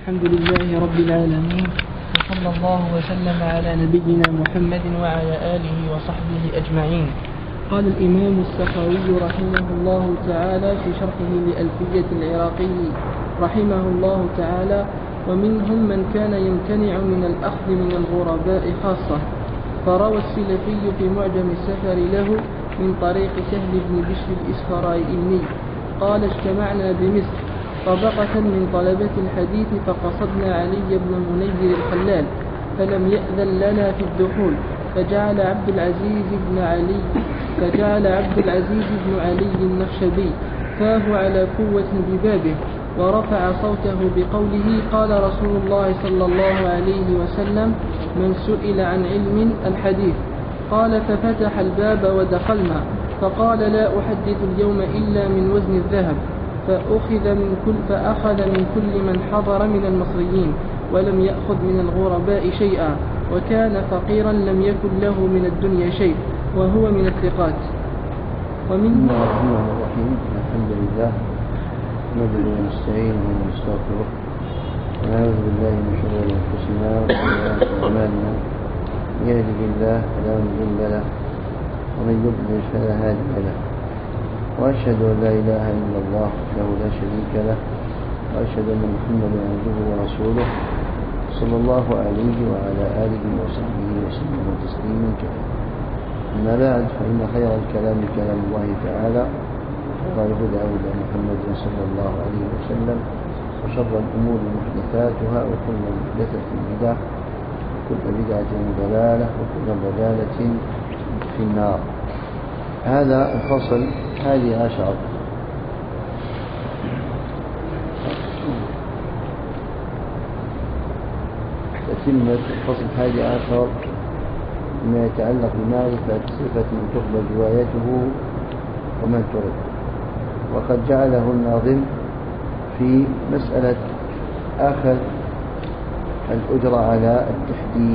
الحمد لله رب العالمين، وصلى الله وسلم على نبينا محمد وعلى آله وصحبه أجمعين. قال الإمام السخاوي رحمه الله تعالى في شرحه لألفية العراقي رحمه الله تعالى: ومنهم من كان يمتنع من الأخذ من الغرباء خاصة. فروى السلفي في معجم السفر له من طريق سهل بن بشر الإسفرايني قال: اجتمعنا بمصر طبقة من طلبة الحديث فقصدنا علي بن منير الخلال فلم يأذن لنا في الدخول، فجعل عبد العزيز بن علي النخشبي فاه على قوة ببابه ورفع صوته بقوله: قال رسول الله صلى الله عليه وسلم: من سئل عن علم الحديث. قال: ففتح الباب ودخلنا، فقال: لا أحدث اليوم إلا من وزن الذهب. فأخذ من كل من حضر من المصريين ولم يأخذ من الغرباء شيئا، وكان فقيرا لم يكن له من الدنيا شيء، وهو من الثقات. بسم الله الرحمن الرحيم. الحمد لله نحمده ونستعينه ونستغفره ونعوذ بالله من شرور أنفسنا وسيئات أعمالنا، من يهده الله فلا مضل له ومن يضلل فلا هادي له، وأشهد أن لا إله إلا الله وحده لا شريك له، وأشهد أن محمدا عبده ورسوله صلى الله عليه وعلى آله وصحبه وسلم تسليما كثيرا. أما بعد، فإن خير الكلام كلام الله تعالى، وخير الهدى هدى محمد صلى الله عليه وسلم، وشر الأمور محدثاتها، وكل محدثة بدعة، وكل بدعة ضلالة، وكل ضلالة في النار. هذا الفصل 11 تتمة الفصل 11 بما يتعلق بمعرفة صفة من تقبل روايته ومن ترد. وقد جعله الناظم في مسألة أخذ الأجرة على التحديث،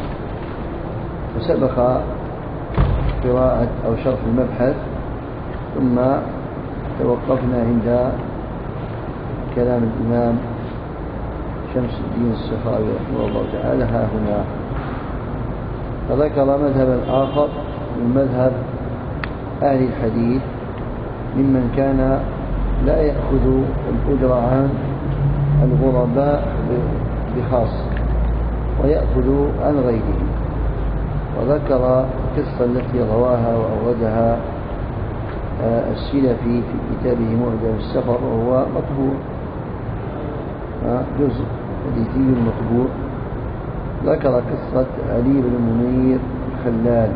وسبق قراءة أو شرح المبحث، ثم توقفنا عند كلام الإمام شمس الدين السخاوي رحمه الله تعالى ها هنا، فذكر مذهبا آخر من مذهب أهل الحديث ممن كان لا يأخذ الأجر عن الغرباء بخاص ويأخذ عن غيره، وذكر القصة التي رواها وأوردها السلفي في كتابه معجم السفر، وهو مطبوع جزء حديثي مطبوع. ذكر قصة علي بن منير الخلال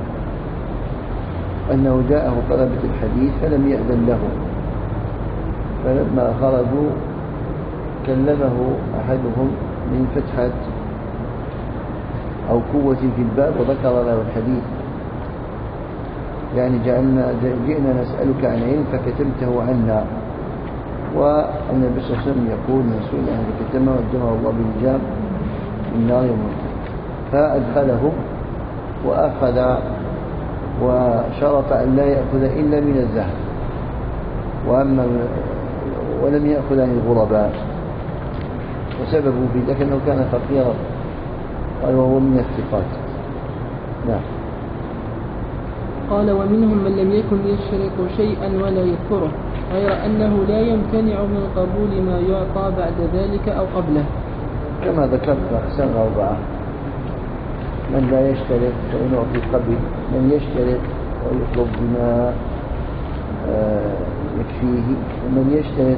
أنه جاءه طلبة الحديث فلم يأذن له، فلما خرجوا كلمه أحدهم من فتحة أو قوة في الباب وذكر له الحديث، يعني جئنا نسألك عن علم فكتمته عنا. والنبي صلى الله عليه وسلم يقول: من سئل عن الكتمة وجمع الله بالجام من نار يوم القيامة. فأدخله وأخذ وشرط أن لا يأخذ إلا من الذهب، ولم يأخذ عن الغرباء، وسببه في ذلك أنه كان فقيرا، قال: وهو من الثقات. نعم. قال: ومنهم من لم يكن يشترط شيئا ولا يذكره، غير أنه لا يمتنع من قبول ما يعطى بعد ذلك أو قبله، كما ذكرت أقسام 4: من لا يشترط فيعطي قبل، من يشترط ويطلب بما يكفيه، ومن يشترط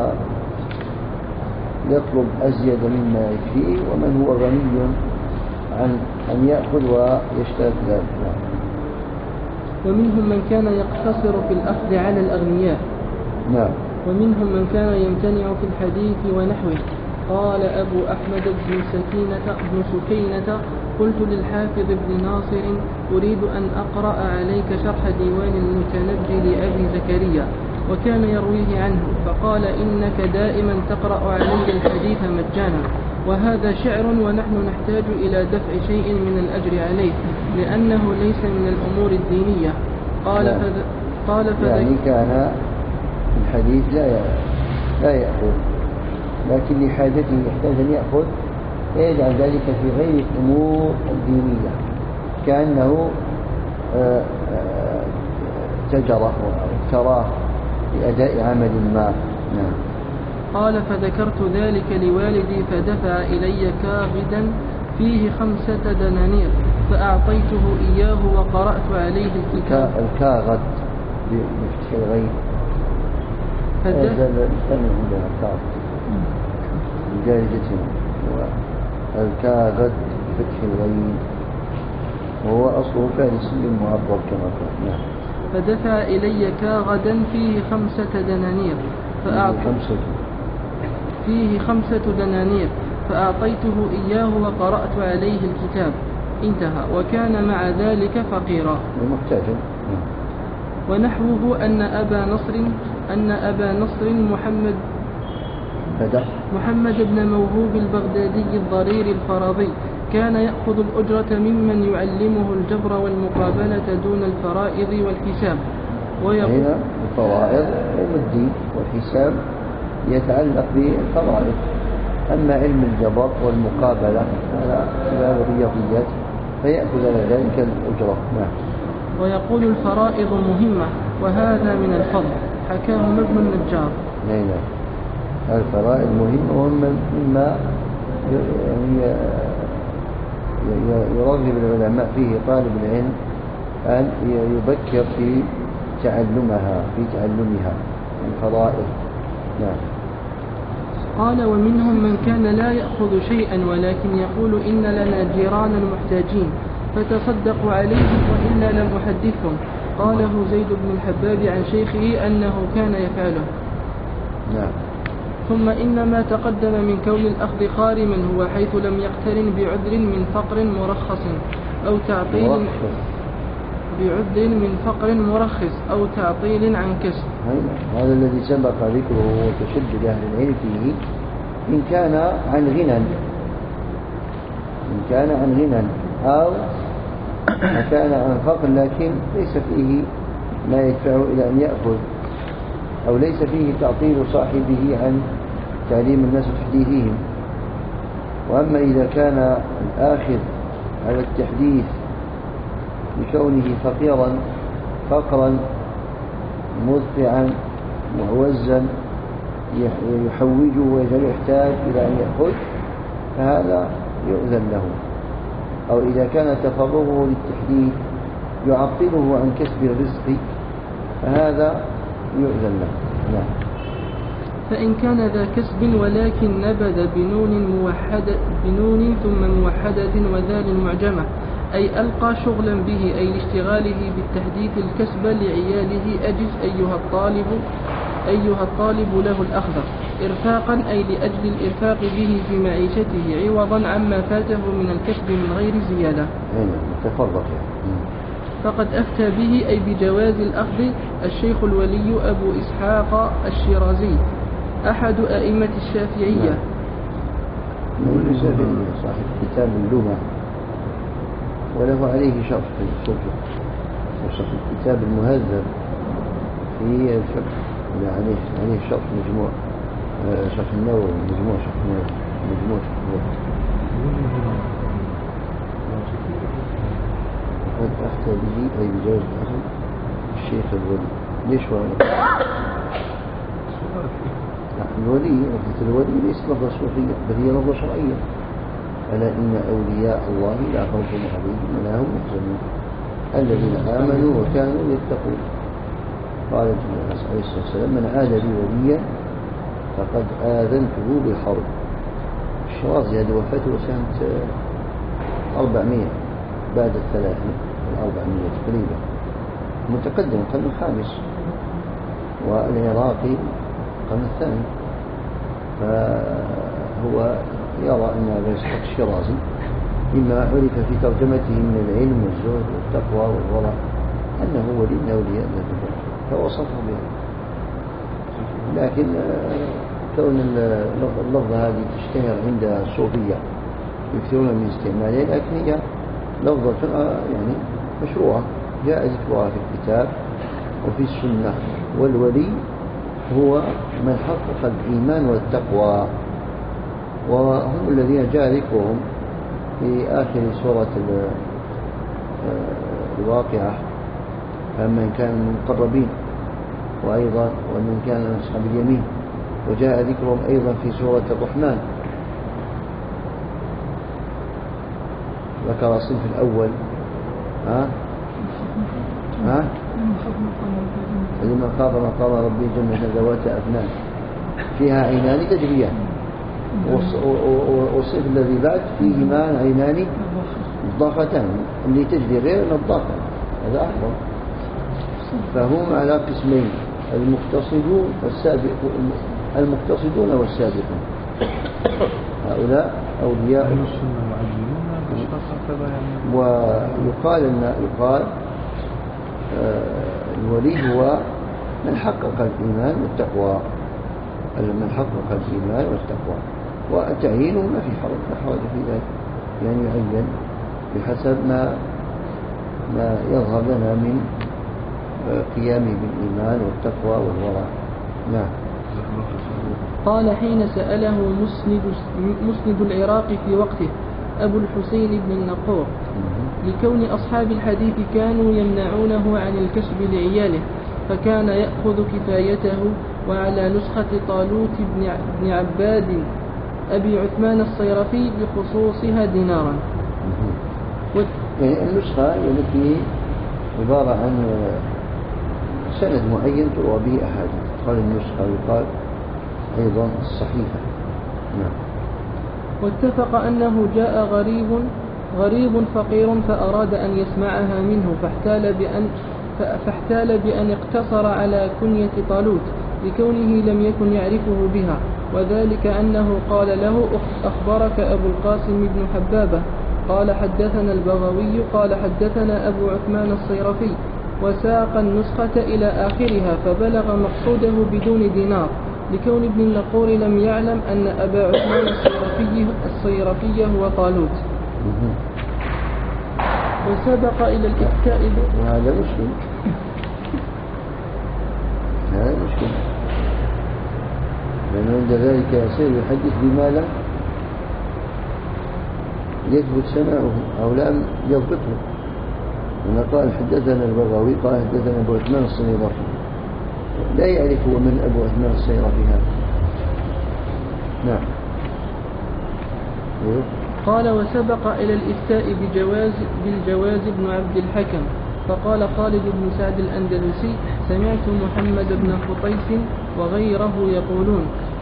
ويطلب أزيد مما يكفيه، ومن هو غني عن أن يأخذ ويشترط ذلك. ومنهم من كان يقتصر في الأخذ على الأغنياء. نعم. ومنهم من كان يمتنع في الحديث ونحوه. قال أبو أحمد بن سكينة: قلت للحافظ بن ناصر: أريد أن أقرأ عليك شرح ديوان المتنبي لأبي زكريا، وكان يرويه عنه، فقال: إنك دائما تقرأ علي الحديث مجانا، وهذا شعر، ونحن نحتاج إلى دفع شيء من الأجر عليه، لأنه ليس من الأمور الدينية. قال يعني كان الحديث لا يأخذ لكن لحاجته يحتاج أن يأخذ فيجعل ذلك في غير الأمور الدينية كأنه تجره أو اقتراه لأداء عمل ما. نعم. قال فذكرت ذلك لوالدي فدفع إلي كاغدا فيه 5 دنانير فأعطيته إياه وقرأت عليه الكتاب. الكاغد بفتح الغين كان عندنا الكاغد بجارجتنا الكاغد بفتح الغين وهو أصله فارسي معبر كما قال. نعم. فدفع إلي كاغدا فيه 5 دنانير فيه 5 دنانير فأعطيته إياه وقرأت عليه الكتاب. انتهى. وكان مع ذلك فقيرا محتاجا. ونحوه أن أبا نصر محمد بن موهوب البغدادي الضرير الفرضي كان يأخذ الأجرة ممن يعلمه الجبر والمقابلة دون الفرائض والحساب. هنا الفرائض علم الدين والحساب يتعلق بالفرائض، أما علم الجبر والمقابلة على خلال الرياضيات فيأخذ على ذلك الأجرة. نعم. ويقول الفرائض مهمة وهذا من الفضل، حكاه ابن النجار. نعم. الفرائض مهمة ومما يرغب العلماء فيه طالب العلم أن يبكر في تعلمها الفرائض. نعم. قال ومنهم من كان لا يأخذ شيئا ولكن يقول إن لنا جيرانا محتاجين فتصدقوا عليهم وإلا لم أحدثهم. قاله زيد بن الحباب عن شيخه أنه كان يفعله. نعم. ثم إن ما تقدم من كون الأخذ خارما هو حيث لم يقترن بعذر من فقر مرخص أو تعطيل عن كسب. هذا الذي سبق ذكره وتشدد أهل العلم فيه إن كان عن غنى أو كان عن فقر لكن ليس فيه ما يدفعه إلى أن يأخذ، أو ليس فيه تعطيل صاحبه عن تعليم الناس وتحديثهم. وأما إذا كان الآخذ على التحديث بكونه فقرا مذقعا معوزا يحوجه ويجعل يحتاج إلى أن يأخذ فهذا يؤذن له. أو إذا كان تفرغه للتحديث يعطله عن كسب الرزق فهذا يؤذن له. نعم. فإن كان ذا كسب ولكن نبذ بنون ثم موحدة وذال معجمة أي ألقى شغلا به أي لاشتغاله بالتحديث الكسب لعياله أجز أيها الطالب له الأخذ إرفاقا أي لأجل الإرفاق به في معيشته عوضا عما فاته من الكسب من غير زيادة. فقد أفتى به أي بجواز الأخذ الشيخ الولي أبو إسحاق الشيرازي أحد أئمة الشافعية. صاحب كتاب اللغة وله عليه شرح في الفقه وشرح الكتاب المهذب في الفقه عليه شرح مجموع شرح النووي مجموع شرح النووي قد أفتى به أي بجواز الأخذ الشيخ الولي. ليش الولي الولي ليس لفظة صوفية بل هي لفظة شرعية. ألا إن أولياء الله لا خوف عليهم ولا هم يحزنون الذين آمنوا وكانوا يتقون. قال عليه الصلاة والسلام من عاد لي وليا فقد آذنته بالحرب. الشرازي هذه وفاته سنة 400 بعد 400 تقريبا متقدم القرن الخامس والعراقي القرن الثاني. فهو يرى أن أبا إسحاق الشيرازي مما عرف في ترجمته من العلم والزهد والتقوى والورع أنه ولي من أولياء الله فوصفه به. لكن كون اللفظة هذه تشتهر عند الصوفية يكثرون من استعمالها لكن هي لفظة يعني مشروعة جاء ذكرها في الكتاب وفي السنة. والولي هو من حقق الإيمان والتقوى وهم الذين جاء ذكرهم في آخر سورة الواقعة، فمن كان من المقربين وأيضا ومن كان من أصحاب اليمين، وجاء ذكرهم أيضا في سورة الرحمن. ذكر الصنف الأول لمن خاف مقام ربه جنة ذوات أفنان فيها عينان تجريان، والصنف الذي بعد فيهما عينان نضاختان، اللي تجري غير نضاخة، هذا أحرم. فهم على قسمين، المقتصدون والسابقون. هؤلاء أولياء. ويقال الولي هو من حقق الإيمان والتقوى، وتعيينه ما في حرج في ذلك، يعني يعين بحسب ما يظهر لنا من قيامه بالإيمان والتقوى والورع. نعم. قال حين سأله مسند العراق في وقته أبو الحسين بن النقور لكون أصحاب الحديث كانوا يمنعونه عن الكسب لعياله، فكان يأخذ كفايته، وعلى نسخة طالوت بن عباد أبي عثمان الصيرفي بخصوصها دينارا. يعني النسخة التي عبارة عن سند معين تروى به أحاديث، قال النسخة ويقال أيضا الصحيفة. نعم. واتفق أنه جاء غريب فقير فأراد أن يسمعها منه، فاحتال بأن اقتصر على كنية طالوت لكونه لم يكن يعرفه بها، وذلك أنه قال له أخبرك أبو القاسم بن حبابة قال حدثنا البغوي قال حدثنا أبو عثمان الصيرفي، وساق النسخة إلى آخرها، فبلغ مقصوده بدون دينار، لكون ابن النقور لم يعلم أن أبا عثمان الصيرفي هو طالوت. وسبق إلى الإفتاء. وهذا مشكل، لأنه عند ذلك يصير يحدث بما لم يثبت سماعه أو لم يضبطه. هنا قال حدثنا البغوي قال حدثنا أبو عثمان الصيرفي، لا يعرف من أبو عثمان الصيرفي هذا. نعم. قال وسبق إلى الإفتاء بالجواز ابن عبد الحكم، فقال خالد بن سعد الأندلسي سمعت محمد بن قطيس وغيره يقولون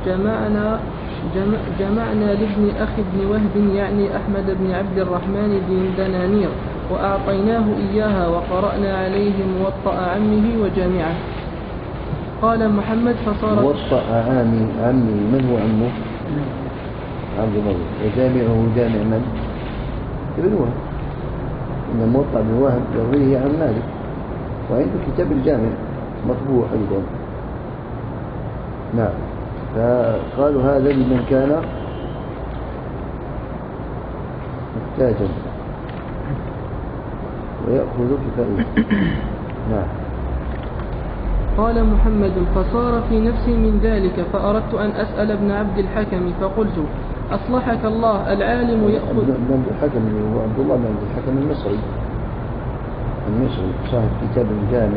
جمعنا لابن أخي بن وهب يعني أحمد بن عبد الرحمن دنانير وأعطيناه إياها وقرأنا عليه موطأ عمه وجامعه. قال محمد فصار موطأ عمه من هو عمه؟ عبد الله. وجامعه جامع من؟ ابن وهب. إن موطأ بن وهب يرويه عن مالك، وعنده كتاب الجامع مطبوع أيضا. نعم. فقالوا هذا لمن كان محتاجا ويأخذ كفايته. نعم. قال محمد فصار في نفسي من ذلك، فأردت أن أسأل ابن عبد الحكم فقلت أصلحك الله العالم يأخذ. ابن عبد الحكم هو عبد الله بن عبد الحكم المصري صاحب كتاب الجامع.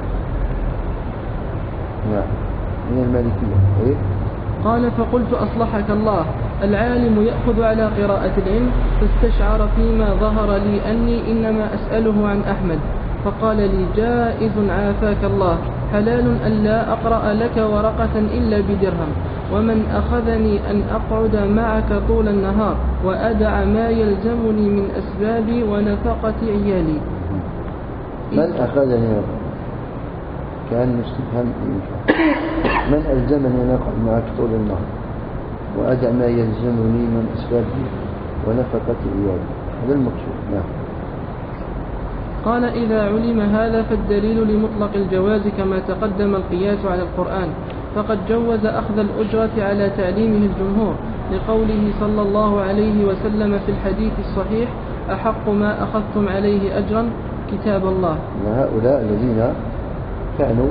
نعم. من المالكية. إيه؟ قال فقلت أصلحك الله العالم يأخذ على قراءة العلم، فاستشعر فيما ظهر لي أني إنما أسأله عن أحمد، فقال لي جائز عافاك الله حلال أن لا أقرأ لك ورقة إلا بدرهم، ومن أخذني أن أقعد معك طول النهار وأدع ما يلزمني من أسبابي ونفقة عيالي. من أخذني كان مستفهم من ألزمني أن أقعد معك طول النهار وأدع ما يلزمني من أسبابي ونفقة عيالي، هذا المقصود. نعم. قال إذا علم هذا فالدليل لمطلق الجواز كما تقدم القياس على القرآن، فقد جوز أخذ الأجرة على تعليمه الجمهور، لقوله صلى الله عليه وسلم في الحديث الصحيح أحق ما أخذتم عليه أجرا كتاب الله. هؤلاء الذين كانوا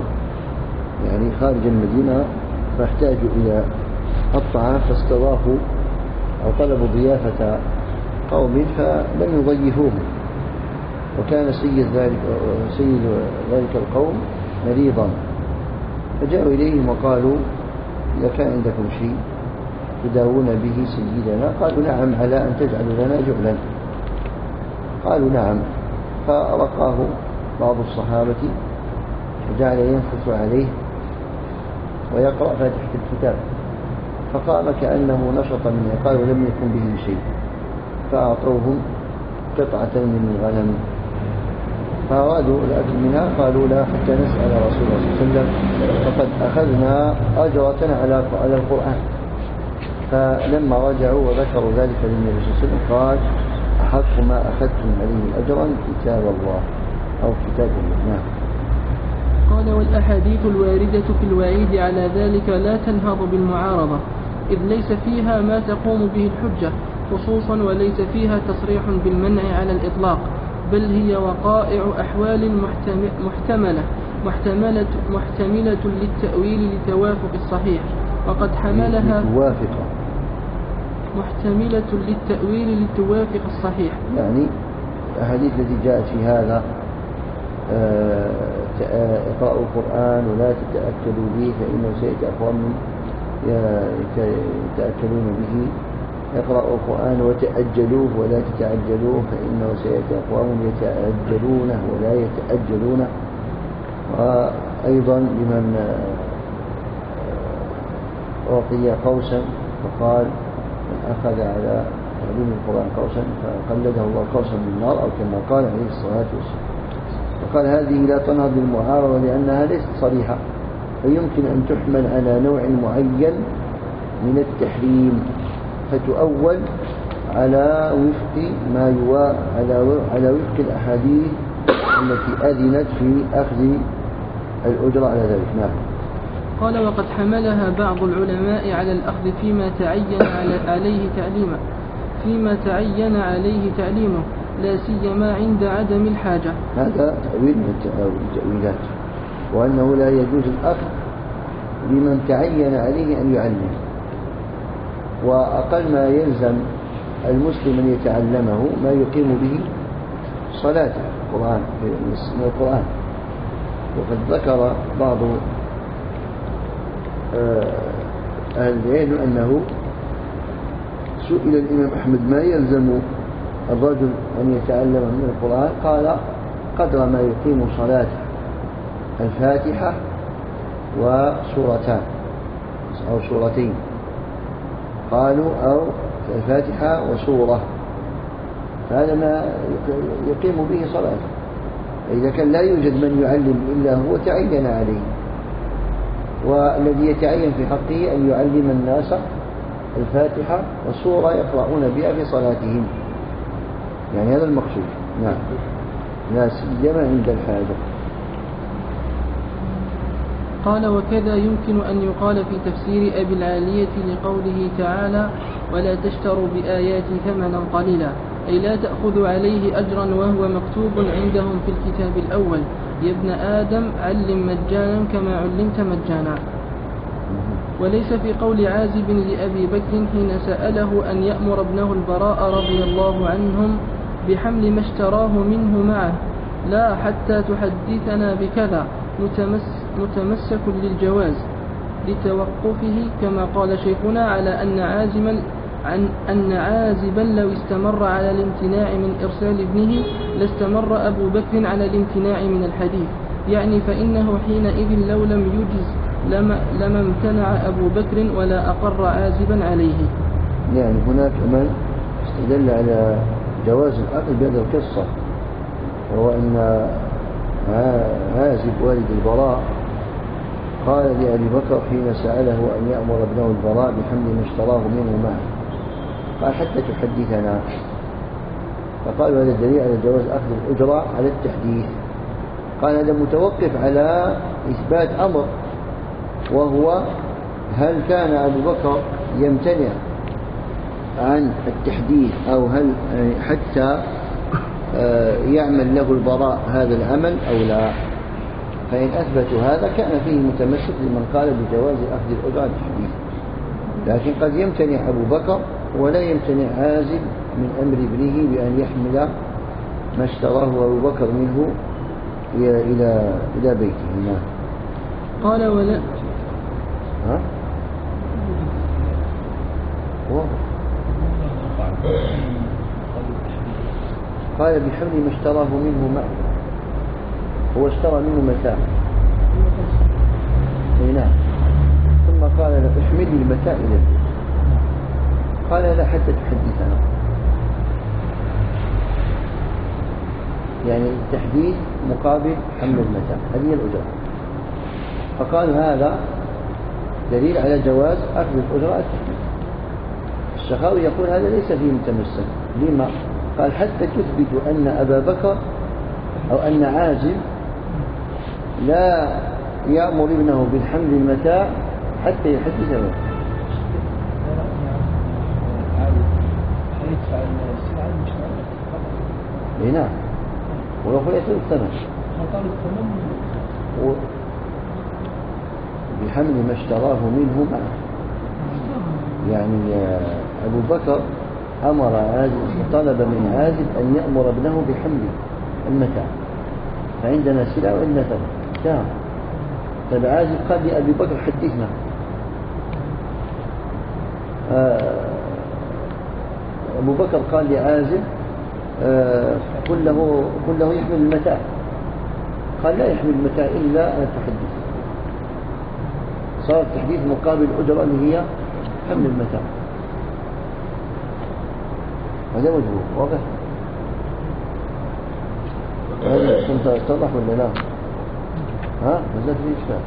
يعني خارج المدينة فاحتاجوا إلى الطعام فاستضافوا أو طلبوا ضيافة قوم فلم يضيفوهم، وكان سيد ذلك القوم مريضا، فجاءوا إليهم وقالوا إذا كان عندكم شيء تداوون به سيدنا، قالوا نعم، على أن تجعلوا لنا جعلا. قالوا نعم، فرقاه بعض الصحابة وجعل ينفث عليه ويقرأ فاتحة الكتاب، فقام كأنه نشط منه، قالوا لم يكن به شيء، فأعطوهم قطعة من الغنم، فأرادوا الأكل منها، قالوا لا حتى نسأل رسول الله صلى الله عليه وسلم، فقد أخذنا أجرة على القرآن. فلما رجعوا وذكروا ذلك للنبي صلى الله عليه وسلم قال أحق ما أخذتم عليه أجرا كتاب الله أو كتاب الله. قال والأحاديث الواردة في الوعيد على ذلك لا تنهض بالمعارضة، إذ ليس فيها ما تقوم به الحجة خصوصا، وليس فيها تصريح بالمنع على الإطلاق، بل هي وقائع أحوال محتملة للتأويل لتوافق الصحيح، وقد حملها محتملة للتأويل لتوافق الصحيح. يعني الأحاديث التي جاءت في هذا اقرأوا القرآن ولا تتأكلوا به فإنه سيأتي أقوام يتأكلون به، اقرأوا القرآن وتأجلوه ولا تتعجلوه فإنه سيأتي أقوام يتأجلونه ولا يتأجلونه. وأيضا لمن أعطي قوسا فقال من أخذ على تعليم القرآن قوسا فقلده الله قوسا من النار، أو كما قال عليه الصلاة والسلام. وقال هذه لا تنهض بالمعارضة لأنها ليست صريحة، فيمكن أن تحمل على نوع معين من التحريم، فتؤول على وفق على وفق الأحاديث التي أذنت في أخذ الأجرة على ذلك. نعم. قال وقد حملها بعض العلماء على الأخذ فيما تعين عليه تعليمه لا سيما عند عدم الحاجة. هذا تأويل من التأويلات، وأنه لا يجوز الأخذ لمن تعين عليه أن يعلم، وأقل ما يلزم المسلم أن يتعلمه ما يقيم به صلاته من القرآن. وقد ذكر بعض أهل العلم أنه سئل الإمام أحمد ما يلزم الرجل أن يتعلم من القرآن، قال قدر ما يقيم صلاته، الفاتحة وسورتان أو سورتين، قالوا أو الفاتحة وسورة، هذا ما يقيم به صلاته. إذا كان لا يوجد من يعلم إلا هو تعين عليه، والذي يتعين في حقه أن يعلم الناس الفاتحة والسورة يقرؤون بها في صلاتهم، يعني هذا المقصود. نعم، لا سيما عند الحاجة. قال وكذا يمكن أن يقال في تفسير أبي العالية لقوله تعالى ولا تشتروا بآياتي ثمنا قليلا، أي لا تأخذوا عليه أجرا وهو مكتوب عندهم في الكتاب الأول يا ابن آدم علم مجانا كما علمت مجانا. وليس في قول عازب لأبي بكر حين سأله أن يأمر ابنه البراء رضي الله عنهم بحمل ما اشتراه منه معه لا حتى تحدثنا بكذا متمسك للجواز لتوقفه، كما قال شيخنا على أن عازبا لو استمر على الامتناع من إرسال ابنه لاستمر أبو بكر على الامتناع من الحديث، يعني فإنه حينئذ لو لم يجز لما امتنع أبو بكر ولا أقر عازبا عليه. يعني هناك من استدل على جواز الأخذ بهذه القصة، وهو أن عازب والد البراء قال لأبي بكر حين سأله أن يأمر ابنه البراء بحمل ما اشتراه منه معه، قال حتى تحدثنا، فقال هذا الدليل على جواز أخذ الأجرة على التحديث. قال هذا متوقف على إثبات أمر، وهو هل كان أبو بكر يمتنع عن التحديث أو هل حتى يعمل له البراء هذا العمل أو لا. فإن أثبتوا هذا كان فيه متمسك لمن قال بجواز أخذ الأجرة على التحديث، لكن قد يمتنع أبو بكر ولا يمتنع عازب من أمر ابنه بأن يحمل ما اشتراه أبو بكر منه إلى بيته. نعم. قال ولا ها؟ قال بحمل ما اشتراه منه معه، هو اشترى منه متاع. نعم. ثم قال له احمل المتاع إلى البيت. قال لا حتى تحدثنا، يعني التحديد مقابل حمل المتاع، هذه الأجرة. فقال هذا دليل على جواز أخذ الأجرة التحديد. السخاوي يقول هذا ليس فيه متمسك. لما؟ قال حتى تثبت أن أبا بكر أو أن عازم لا يأمر ابنه بالحمل المتاع حتى يحدث له. نعم. ويقول يأخذ الثمن بحمل ما اشتراه منه معه. يعني أبو بكر أمر عازب وطلب من عازب أن يأمر ابنه بحمل المتاع، فعندنا سلع وعندنا ثمن. نعم. طيب عازب قال لأبي بكر حدثنا. أبو بكر قال لعازب قل له يحمل المتاع. قال لا يحمل المتاع إلا أن تحدث. صار التحديث مقابل الأجرة اللي هي حمل المتاع. هذا وجهه واضح. هذا كنت اتضح ولا لا؟ ها نزلت في إشكال.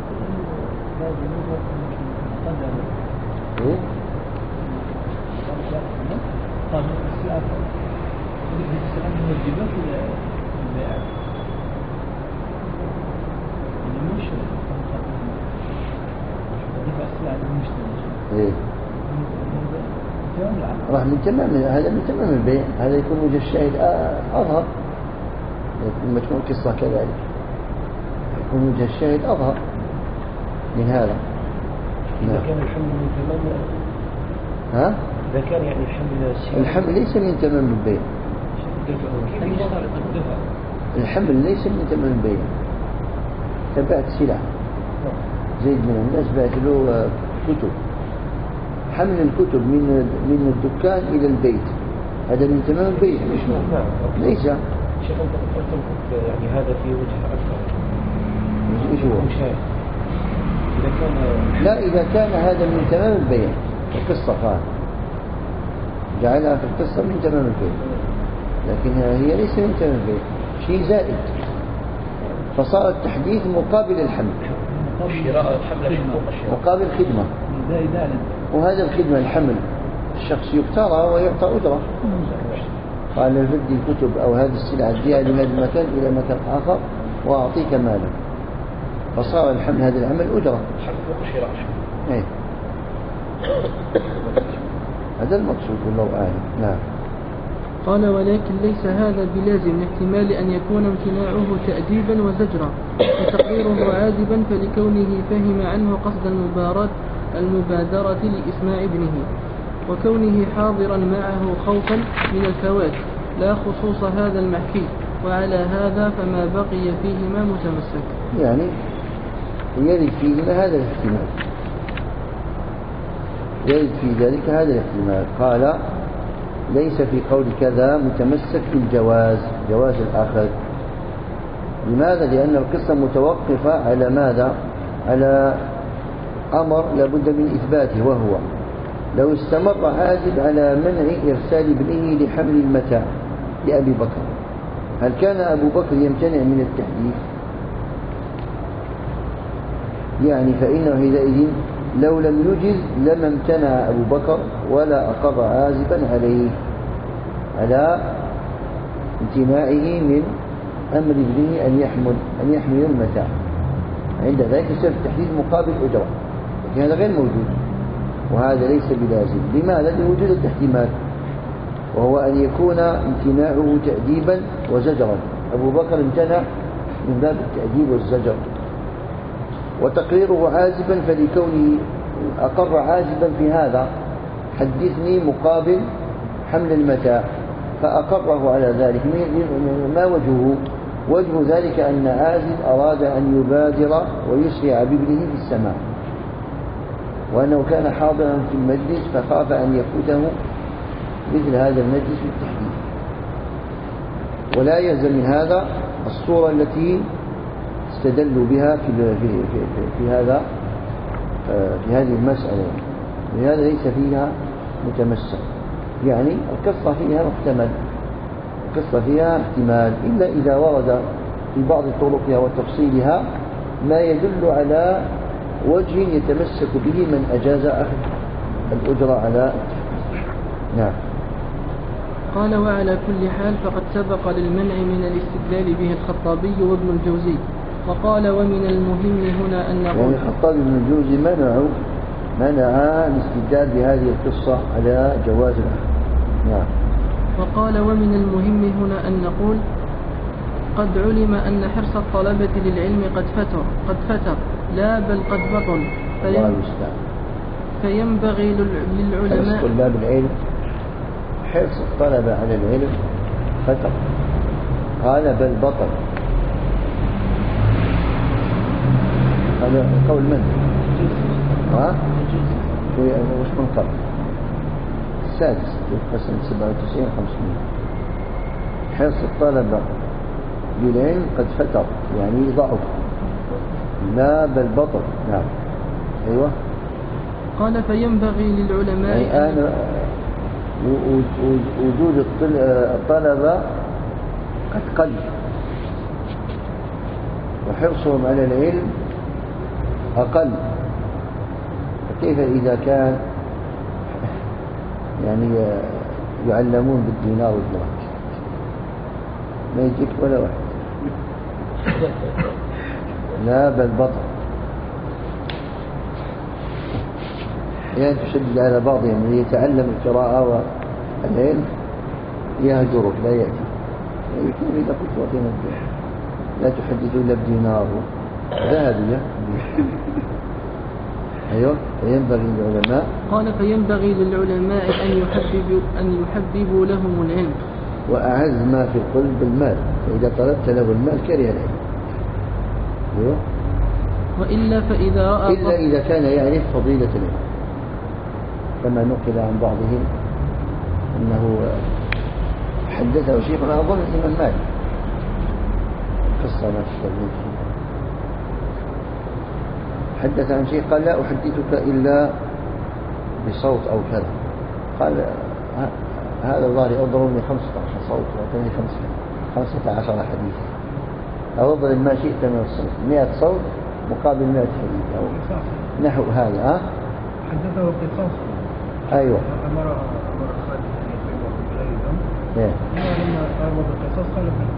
إيه؟ إيه؟ راح من تمام، هذا من تمام البيع. هذا يكون وجه الشاهد أظهر. لما تكون قصة كذلك يكون وجه الشاهد أظهر من هذا. إذا كان الحمل من تمام. ها؟ إذا كان يعني الحمل ليس من تمام البيع. الحمل ليس من تمام البيع. تبعت سلعة، زيد من الناس بعت له كتب، حمل الكتب من الدكان إلى البيت هذا من تمام البيع. ليس شيخ أنت قلت يعني هذا في وجه أكثر. إيش هو؟ مشاهد. إذا كان لا، إذا كان هذا من تمام البيع القصة قال جعلها في القصة من تمام البيع، لكن هي ليس من تمام البيع، شيء زائد. فصار التحديث مقابل الحمل، شراء الحمل مقابل خدمة. وهذا الخدمة الحمل الشخص يقترى ويعطى أجرة. قال بدي الكتب أو هذه السلعة اديها لهذا المكان إلى مكان آخر وأعطيك مالا. فصار الحمل هذا العمل أجرة. إيه؟ هذا المقصود والله أعلم. نعم. قال ولكن ليس هذا بلازم لاحتمال أن يكون امتناعه تأديبا وزجرا وتقريره عازبا فلكونه فهم عنه قصد المبادرة لإسماع ابنه وكونه حاضرا معه خوفا من الفوات لا خصوص هذا المحكي، وعلى هذا فما بقي فيهما متمسك. يعني يرد فيهما هذا الاحتمال، يرد في ذلك هذا الاحتمال. قال ليس في قول كذا متمسك في الجواز، جواز الآخر. لماذا؟ لأن القصة متوقفة على ماذا؟ على أمر لابد من إثباته، وهو لو استمر عازب على منع إرسال ابنه لحمل المتاع لأبي بكر، هل كان أبو بكر يمتنع من التحديث؟ يعني فإنه حينئذ لو لم يجز لما امتنع أبو بكر ولا أقر عازبا عليه على امتناعه من أمر ابنه أن يحمل المتاع. عند ذلك يصير التحديد مقابل أجرة، لكن هذا غير موجود وهذا ليس بلازم. لماذا؟ لوجود الاحتمال، وهو أن يكون امتناعه تأديبا وزجرا. أبو بكر امتنع من باب التأديب والزجر. وتقريره عازبا فلكونه أقر عازبا في هذا حدثني مقابل حمل المتاع، فأقره على ذلك. ما وجهه؟ وجه ذلك أن عازل أراد أن يبادر ويسرع بابنه في السماع، وأنه كان حاضرا في المجلس فخاف أن يفوته مثل هذا المجلس بالتحديد. ولا يلزم من هذا الصورة التي استدلوا بها في هذه المسألة، لهذا ليس فيها متمسك. يعني القصة فيها محتمل، القصة فيها احتمال، إلا إذا ورد في بعض طرقها وتفصيلها ما يدل على وجه يتمسك به من أجاز أخذ الأجرة على. نعم. قال وعلى كل حال فقد سبق للمنع من الاستدلال به الخطابي وابن الجوزي. وقال ومن المهم هنا أن يعني الخطابي وابن الجوزي منع الاستدلال بهذه القصة على جواز الأخذ. نعم. وقال ومن المهم هنا أن نقول قد علم أن حرص الطلبة للعلم قد فتر لا بل قد بطل، فينبغي للعلماء حرص طلاب العلم، حرص الطلبة على العلم فتر، قال بل بطل. هذا قول من؟ وش من قبل؟ السادس في قسم 97 500. حرص الطلبة للعلم قد فتر يعني ضعف، لا بل بطل. نعم. أيوة. قال فينبغي للعلماء يعني الآن وجود الطلبة قد قل، وحرصهم على العلم أقل، فكيف إذا كان يعني يعلمون بالدينار والدرهم ما يجيك ولا واحد. لا بل بطل. يعني تشدد على بعضهم يعني يتعلم القراءة والعلم يهجرك لا يأتي، يكون إذا قلت وقينا لا تحدثوا إلا بدينار ذهب. أيوة. فينبغي للعلماء، قال فينبغي للعلماء أن يحببوا لهم العلم، وأعز ما في القلب المال، فإذا طلبت له المال كره العلم. أيوة. وإلا فإذا رأى إلا إذا كان يعرف فضيلة العلم، كما نقل عن بعضهم أنه حدثه شيخنا أظن الإمام مالك قصة ما تشتغل حدث عن شيء قال لا أحدثك إلا بصوت أو كذا، قال هذا ظهري أضربني 15 صوت وأعطيني 15 حديث، أو أضرب ما شئت من الصوت 100 صوت مقابل 100 حديث أو نحو هذا. حدثه قصص. أيوة. أمر خالد أن يقيمه بغير لما طلبوا بالقصص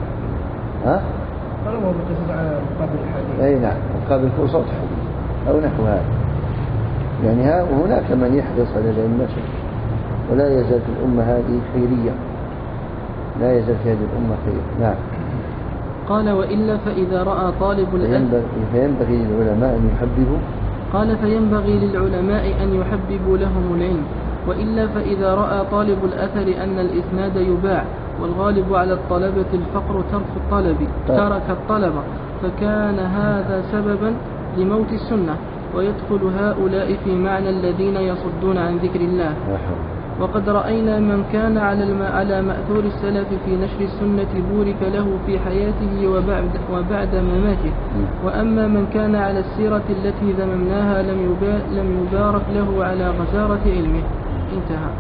طلبوا بالقصص على مقابل الحديث. أي نعم، مقابل صوت حديث أو نحو هذا. يعني هناك من يحرص على العلم ولا يزال في الأمة هذه خيرية، لا يزال في هذه الأمة خير. نعم. قال وإلا فإذا رأى طالب العلم فينبغي للعلماء أن يحببوا. قال فينبغي للعلماء أن يحببوا لهم العلم، وإلا فإذا رأى طالب الأثر أن الإسناد يباع والغالب على الطلبة الفقر ترك الطلب، فكان هذا سببا لموت السنة، ويدخل هؤلاء في معنى الذين يصدون عن ذكر الله. وقد رأينا من كان على مأثور السلف في نشر السنة بورك له في حياته وبعد مماته، وأما من كان على السيرة التي ذممناها لم يبارك له على غزارة علمه. انتهى.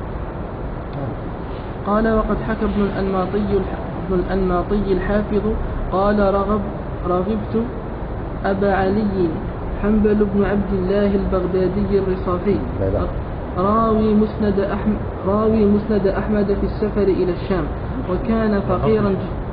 قال وقد حكى ابن الأنماطي الحافظ قال رغبت أبا علي حنبل بن عبد الله البغدادي الرصافي راوي مسند أحمد في السفر إلى الشام، وكان فقيرا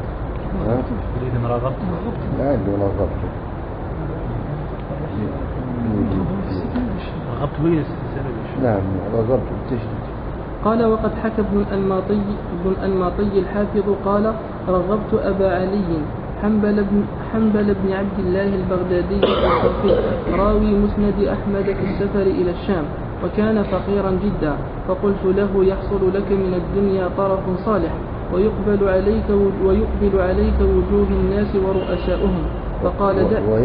نعم رغبت بالتشديد. قال وقد حكى ابن الأنماطي الحافظ قال رغبت أبا علي حنبل بن عبد الله البغدادي الرصافي راوي مسند أحمد في السفر إلى الشام، وكان فقيرا جدا، فقلت له: يحصل لك من الدنيا طرف صالح، ويقبل عليك وجوه الناس ورؤساؤهم. فقال: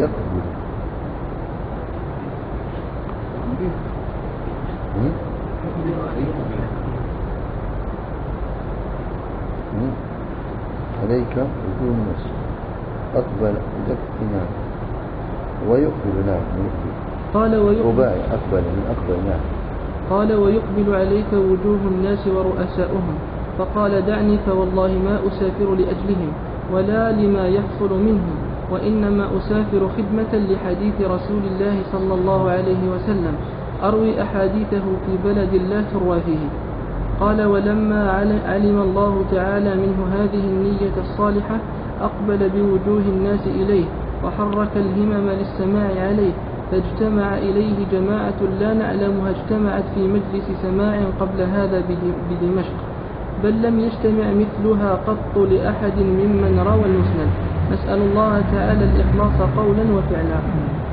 عليك وجوه الناس أقبل نعم ويقبل نعم قال: رباعي أقبل من أقبل نعم. قال: ويقبل عليك وجوه الناس ورؤساؤهم. فقال: دعني فوالله ما أسافر لأجلهم ولا لما يحصل منهم، وإنما أسافر خدمة لحديث رسول الله صلى الله عليه وسلم، أروي أحاديثه في بلد لا تروى فيه. قال: ولما علم الله تعالى منه هذه النية الصالحة أقبل بوجوه الناس إليه، وحرك الهمم للسماع عليه، فاجتمع إليه جماعة لا نعلمها اجتمعت في مجلس سماع قبل هذا بدمشق، بل لم يجتمع مثلها قط لأحد ممن روى المسند. نسأل الله تعالى الإخلاص قولا وفعلا.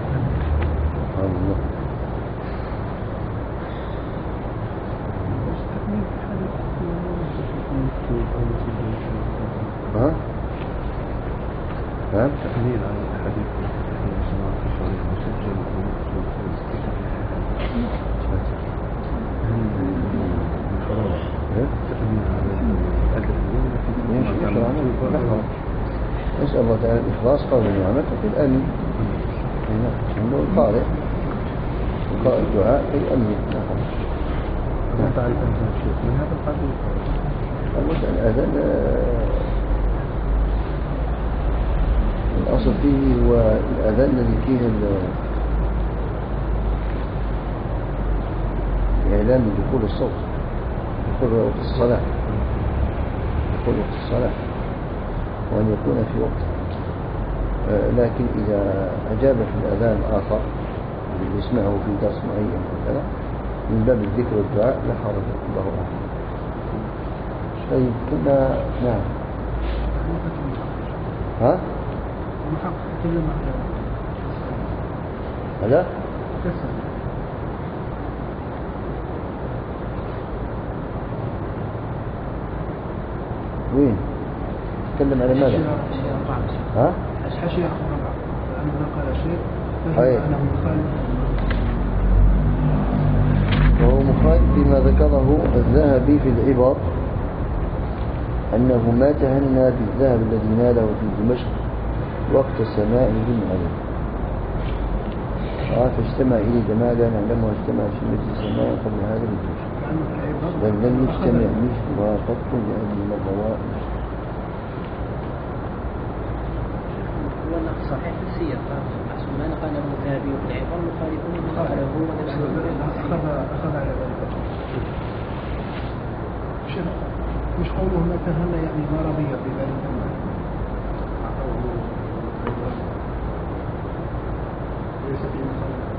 تقليل عن الحديث في سماع الشريف مسجل نسأل الله تعالى الإخلاص قول نعمة في الأمن عنده القارئ وقائل الدعاء في الأمن. ما تعرف أنت الشيخ من هذا الحديث؟ الأذان الأصل فيه هو الأذان الذي فيه إعلان دخول الصوت، دخول وقت الصلاة، دخول وقت الصلاة، وأن يكون في وقت. لكن إذا أجاب في الأذان آخر اللي يسمعه في درس معين وكذا من باب الذكر والدعاء لا حرج الله أعلم. طيب كنا نعم ها؟ هلا؟ وين؟ تكلم على ماذا؟ ها؟ حاشية رابعة عندما قال شيء فهم أنه مخالف، وهو مخالف بما ذكره الذهبي في العبر أنه ما تهنى بالذهب الذي ناله في دمشق وقت سمائهم عليه. فاجتمع إليه جماعة لا نعلمها اجتمعت في مجلس سماء قبل هذا المجلس، بل لم يجتمع مثلها قط لأجل الروائج. صحيح السير محسوب ما نقله الذهبي في العبر مخالفون من قاله أخذ على ذلك. مش قوله ما تهنى يعني ما رضي بذلك ليس في مخالفة.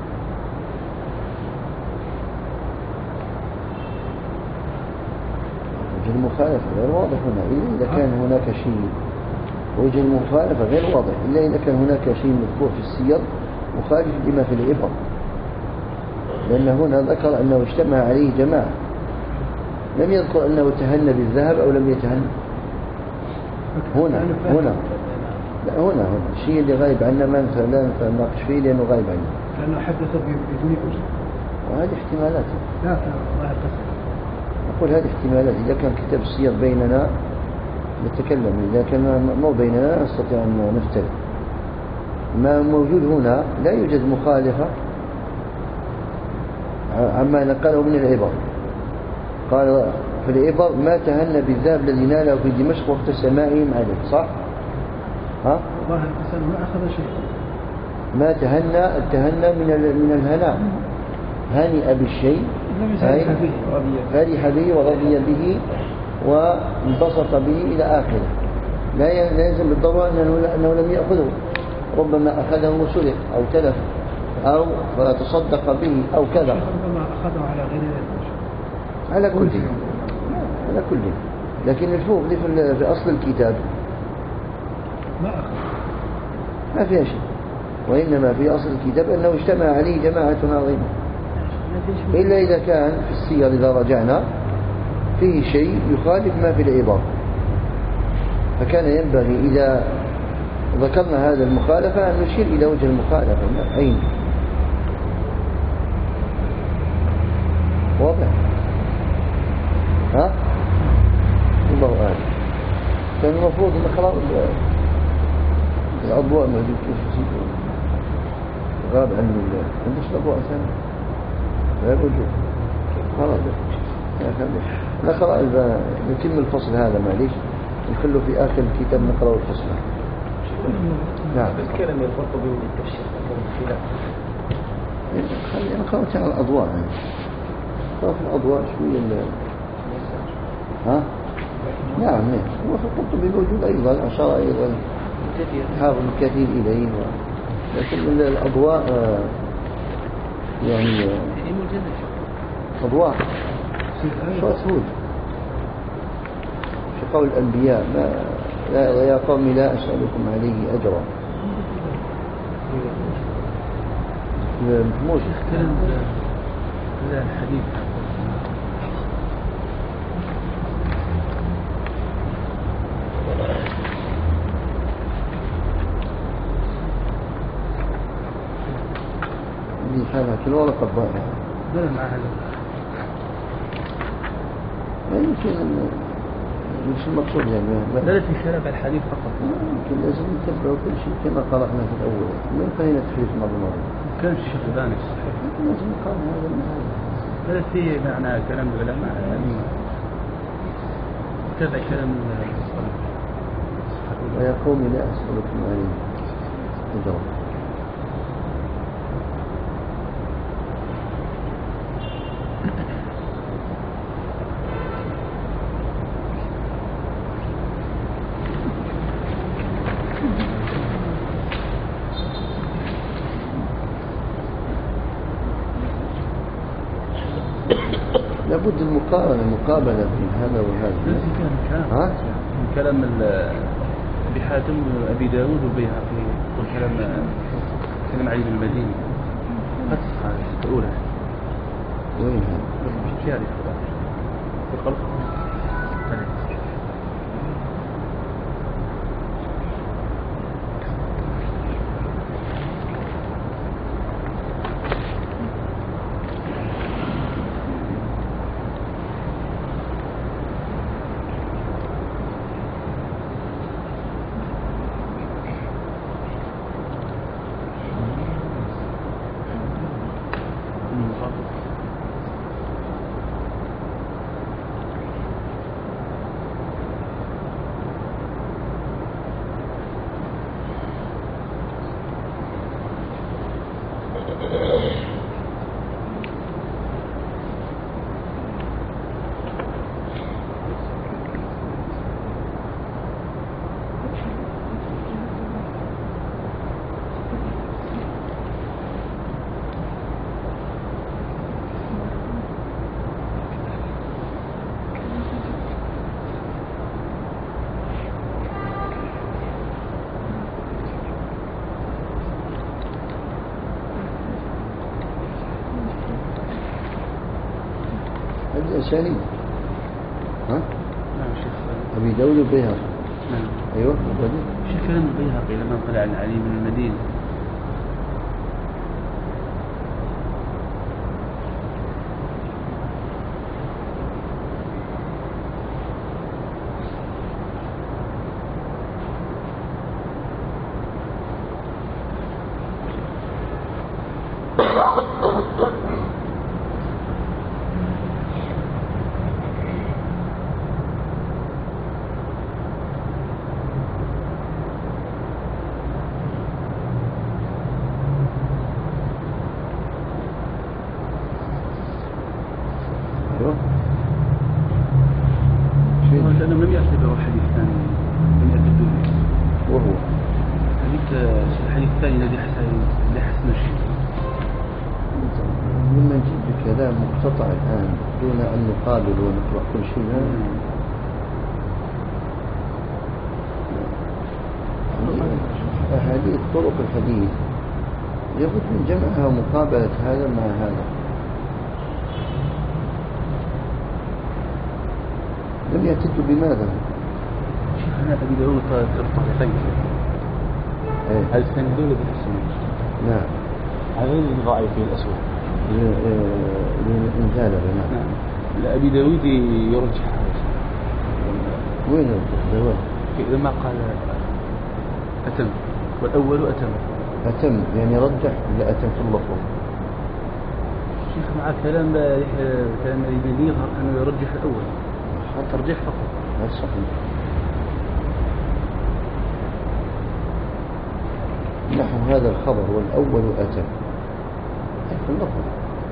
وجه المخالفة غير واضح هنا إلا إذا كان هناك شيء. وجه المخالفة غير واضح إلا إذا كان هناك شيء مذكور في السير مخالف لما في العبر، لأن هنا ذكر أنه اجتمع عليه جماعة، لم يذكر أنه تهنى بالذهب أو لم يتهنى. هنا الشيء اللي غايب عنا ما نناقش فيه لأنه غايب عنا، لأنه حدث بدون وجه، وهذه احتمالات. لا الله يتصل. أقول هذه احتمالات. إذا كان كتاب السير بيننا نتكلم، إذا كان مو بيننا نستطيع أن نفترض. ما موجود هنا لا يوجد مخالفة عما نقله من العبر. قال في العبر ما تهنى بالذهب الذي ناله في دمشق وقت سمائهم عليه، صح؟ ها؟ الله الإنسان ما أخذ شيء. ما تهنى من الهناء، هنئ بالشيء، فرح به ورضي به وانبسط به إلى آخره. لا يلزم بالضرورة أنه لم يأخذه، ربما أخذه وسرق أو تلف أو تصدق به أو كذا. ربما أخذه على غير ذلك. على كل لكن الفوق في أصل الكتاب ما أخذ، ما فيها شيء، وإنما في أصل الكتاب أنه اجتمع عليه جماعة عظيمة. إلا إذا كان في السير إذا رجعنا فيه شيء يخالف ما في العبر، فكان ينبغي إذا ذكرنا هذا المخالفة أن نشير إلى وجه المخالفة أين. واضح؟ ها؟ الله أعلم. كان المفروض نقرأ الأضواء ما كيف غاب عن عندش الأضواء ثانية لا وجود خلاص نقرأ نتم الفصل هذا معليش نخلو في آخر الكتاب نقرأ الفصل. نعم الكلام يربط بين التفسير خلينا نقرأ على الأضواء نقرأ في الأضواء شوية ها؟ نعم هو في القرطبي موجود أيضا أشار أيضا حافظ الكثير إليه لكن الأضواء يعني أضواء شهود في قول الأنبياء يا قوم لا أسألكم عليه أجرا مش كلام لا الحديث اللي حالها كل ورقة ضائعة لا معها ما يمكن مش المقصود يعني لا في كلام الحديث فقط يمكن لازم نتبع كل شيء كما قرأنا في الأول ما ينفعنا تحريف مرة كان الشيخ الباني صحيح لازم نقارن هذا من هذا لا في معنى كلام العلماء يعني تبع كلام ويا قوم لا أسألكم عليه أجرا لابد المقابلة بين هذا وهذا. ها؟ من كلام أبي حاتم وأبي داود والبيهقي كلام علي بن المديني الأولى. وين هذا؟ في هذه في القلب. الأسانيد ها؟ نعم شيخ أبي داود البيهقي. نعم أيوه شيخ كلام البيهقي لما طلع عن علي بن المديني لأنهم لم يعتبروا حديث ثاني من الدنيا وهو الحديث الثاني الذي حسن الشيء لما نجيب بكلام مقتطع الآن دون أن نقابل ونقرأ كل شيء أحاديث طرق الحديث يبد من جمعها ومقابلة هذا مع هذا لم يعتدوا بماذا؟ شيخنا أبي داود طريقين. هذا الثاني دولة بالحسنين. نعم. هذا اللي ضعيف فيه الأسود. للإنزال. نعم. أبي داود يرجح هذا. وين الدواء؟ لما قال أتم والأول أتم يعني رجح ولا أتم في اللفظ؟ شيخ مع كلام الإبني يظهر أنه يرجح الأول ترجيح فقط. هذا صحيح. نحو هذا الخبر والأول أتم في اللفظ.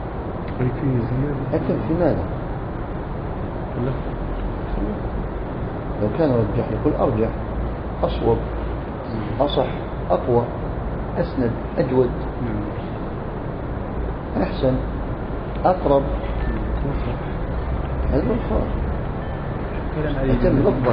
أتم في ماذا؟ في اللفظ. لو كان رجح يقول أرجح أصوب أصح أقوى أسند أجود أحسن أقرب. هذا هو الخبر. أتم لفظا.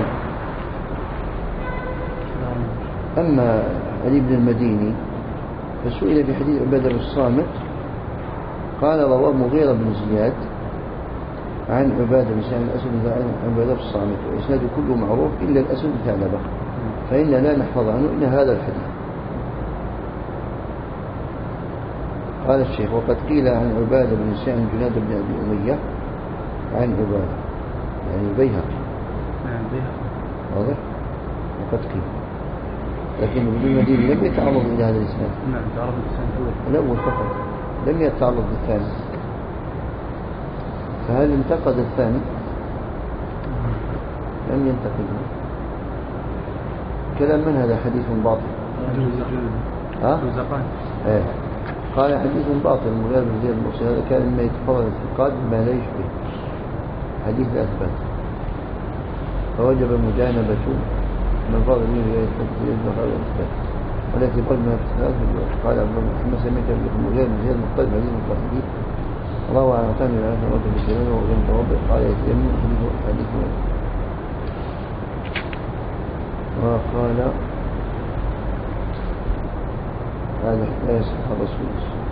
أما علي بن المديني فسئل بحديث عبادة بن الصامت قال رواه مغيرة بن زياد عن عبادة بن سعيد الأسد عن عبادة بن الصامت وإسناده كله معروف إلا الأسد ثعلبة فإنا لا نحفظ عنه إلا هذا الحديث. قال الشيخ وقد قيل عن عبادة بن سعيد جناد بن أبي أمية عن عبادة يعني بيهقي. نعم بيهقي. واضح؟ وقد قيل لكن ابن المديني لم يتعرض إلى هذا الإسناد. نعم تعرض الإسناد الأول فقط لم يتعرض للثاني. فهل انتقد الثاني؟ لم ينتقده. كلام من هذا حديث باطل؟ جوزقان. ايه قال حديث باطل مغير بن زياد المرسل هذا كان مما يتفرد الثقات بما لا يشبه حديث الأثبات فوجب مجانبة من فرض منه رواية التفسير وقال الأثبات والتي قد ما افتخار في الوقت قال أبو محمد سمعت مغير بن زياد مختلف حديث القرآن روى عن عطان بن عاصم رضي الله عنه وغير متوضئ قال يتيمم حديث وقال هذا لا يصح الرسول.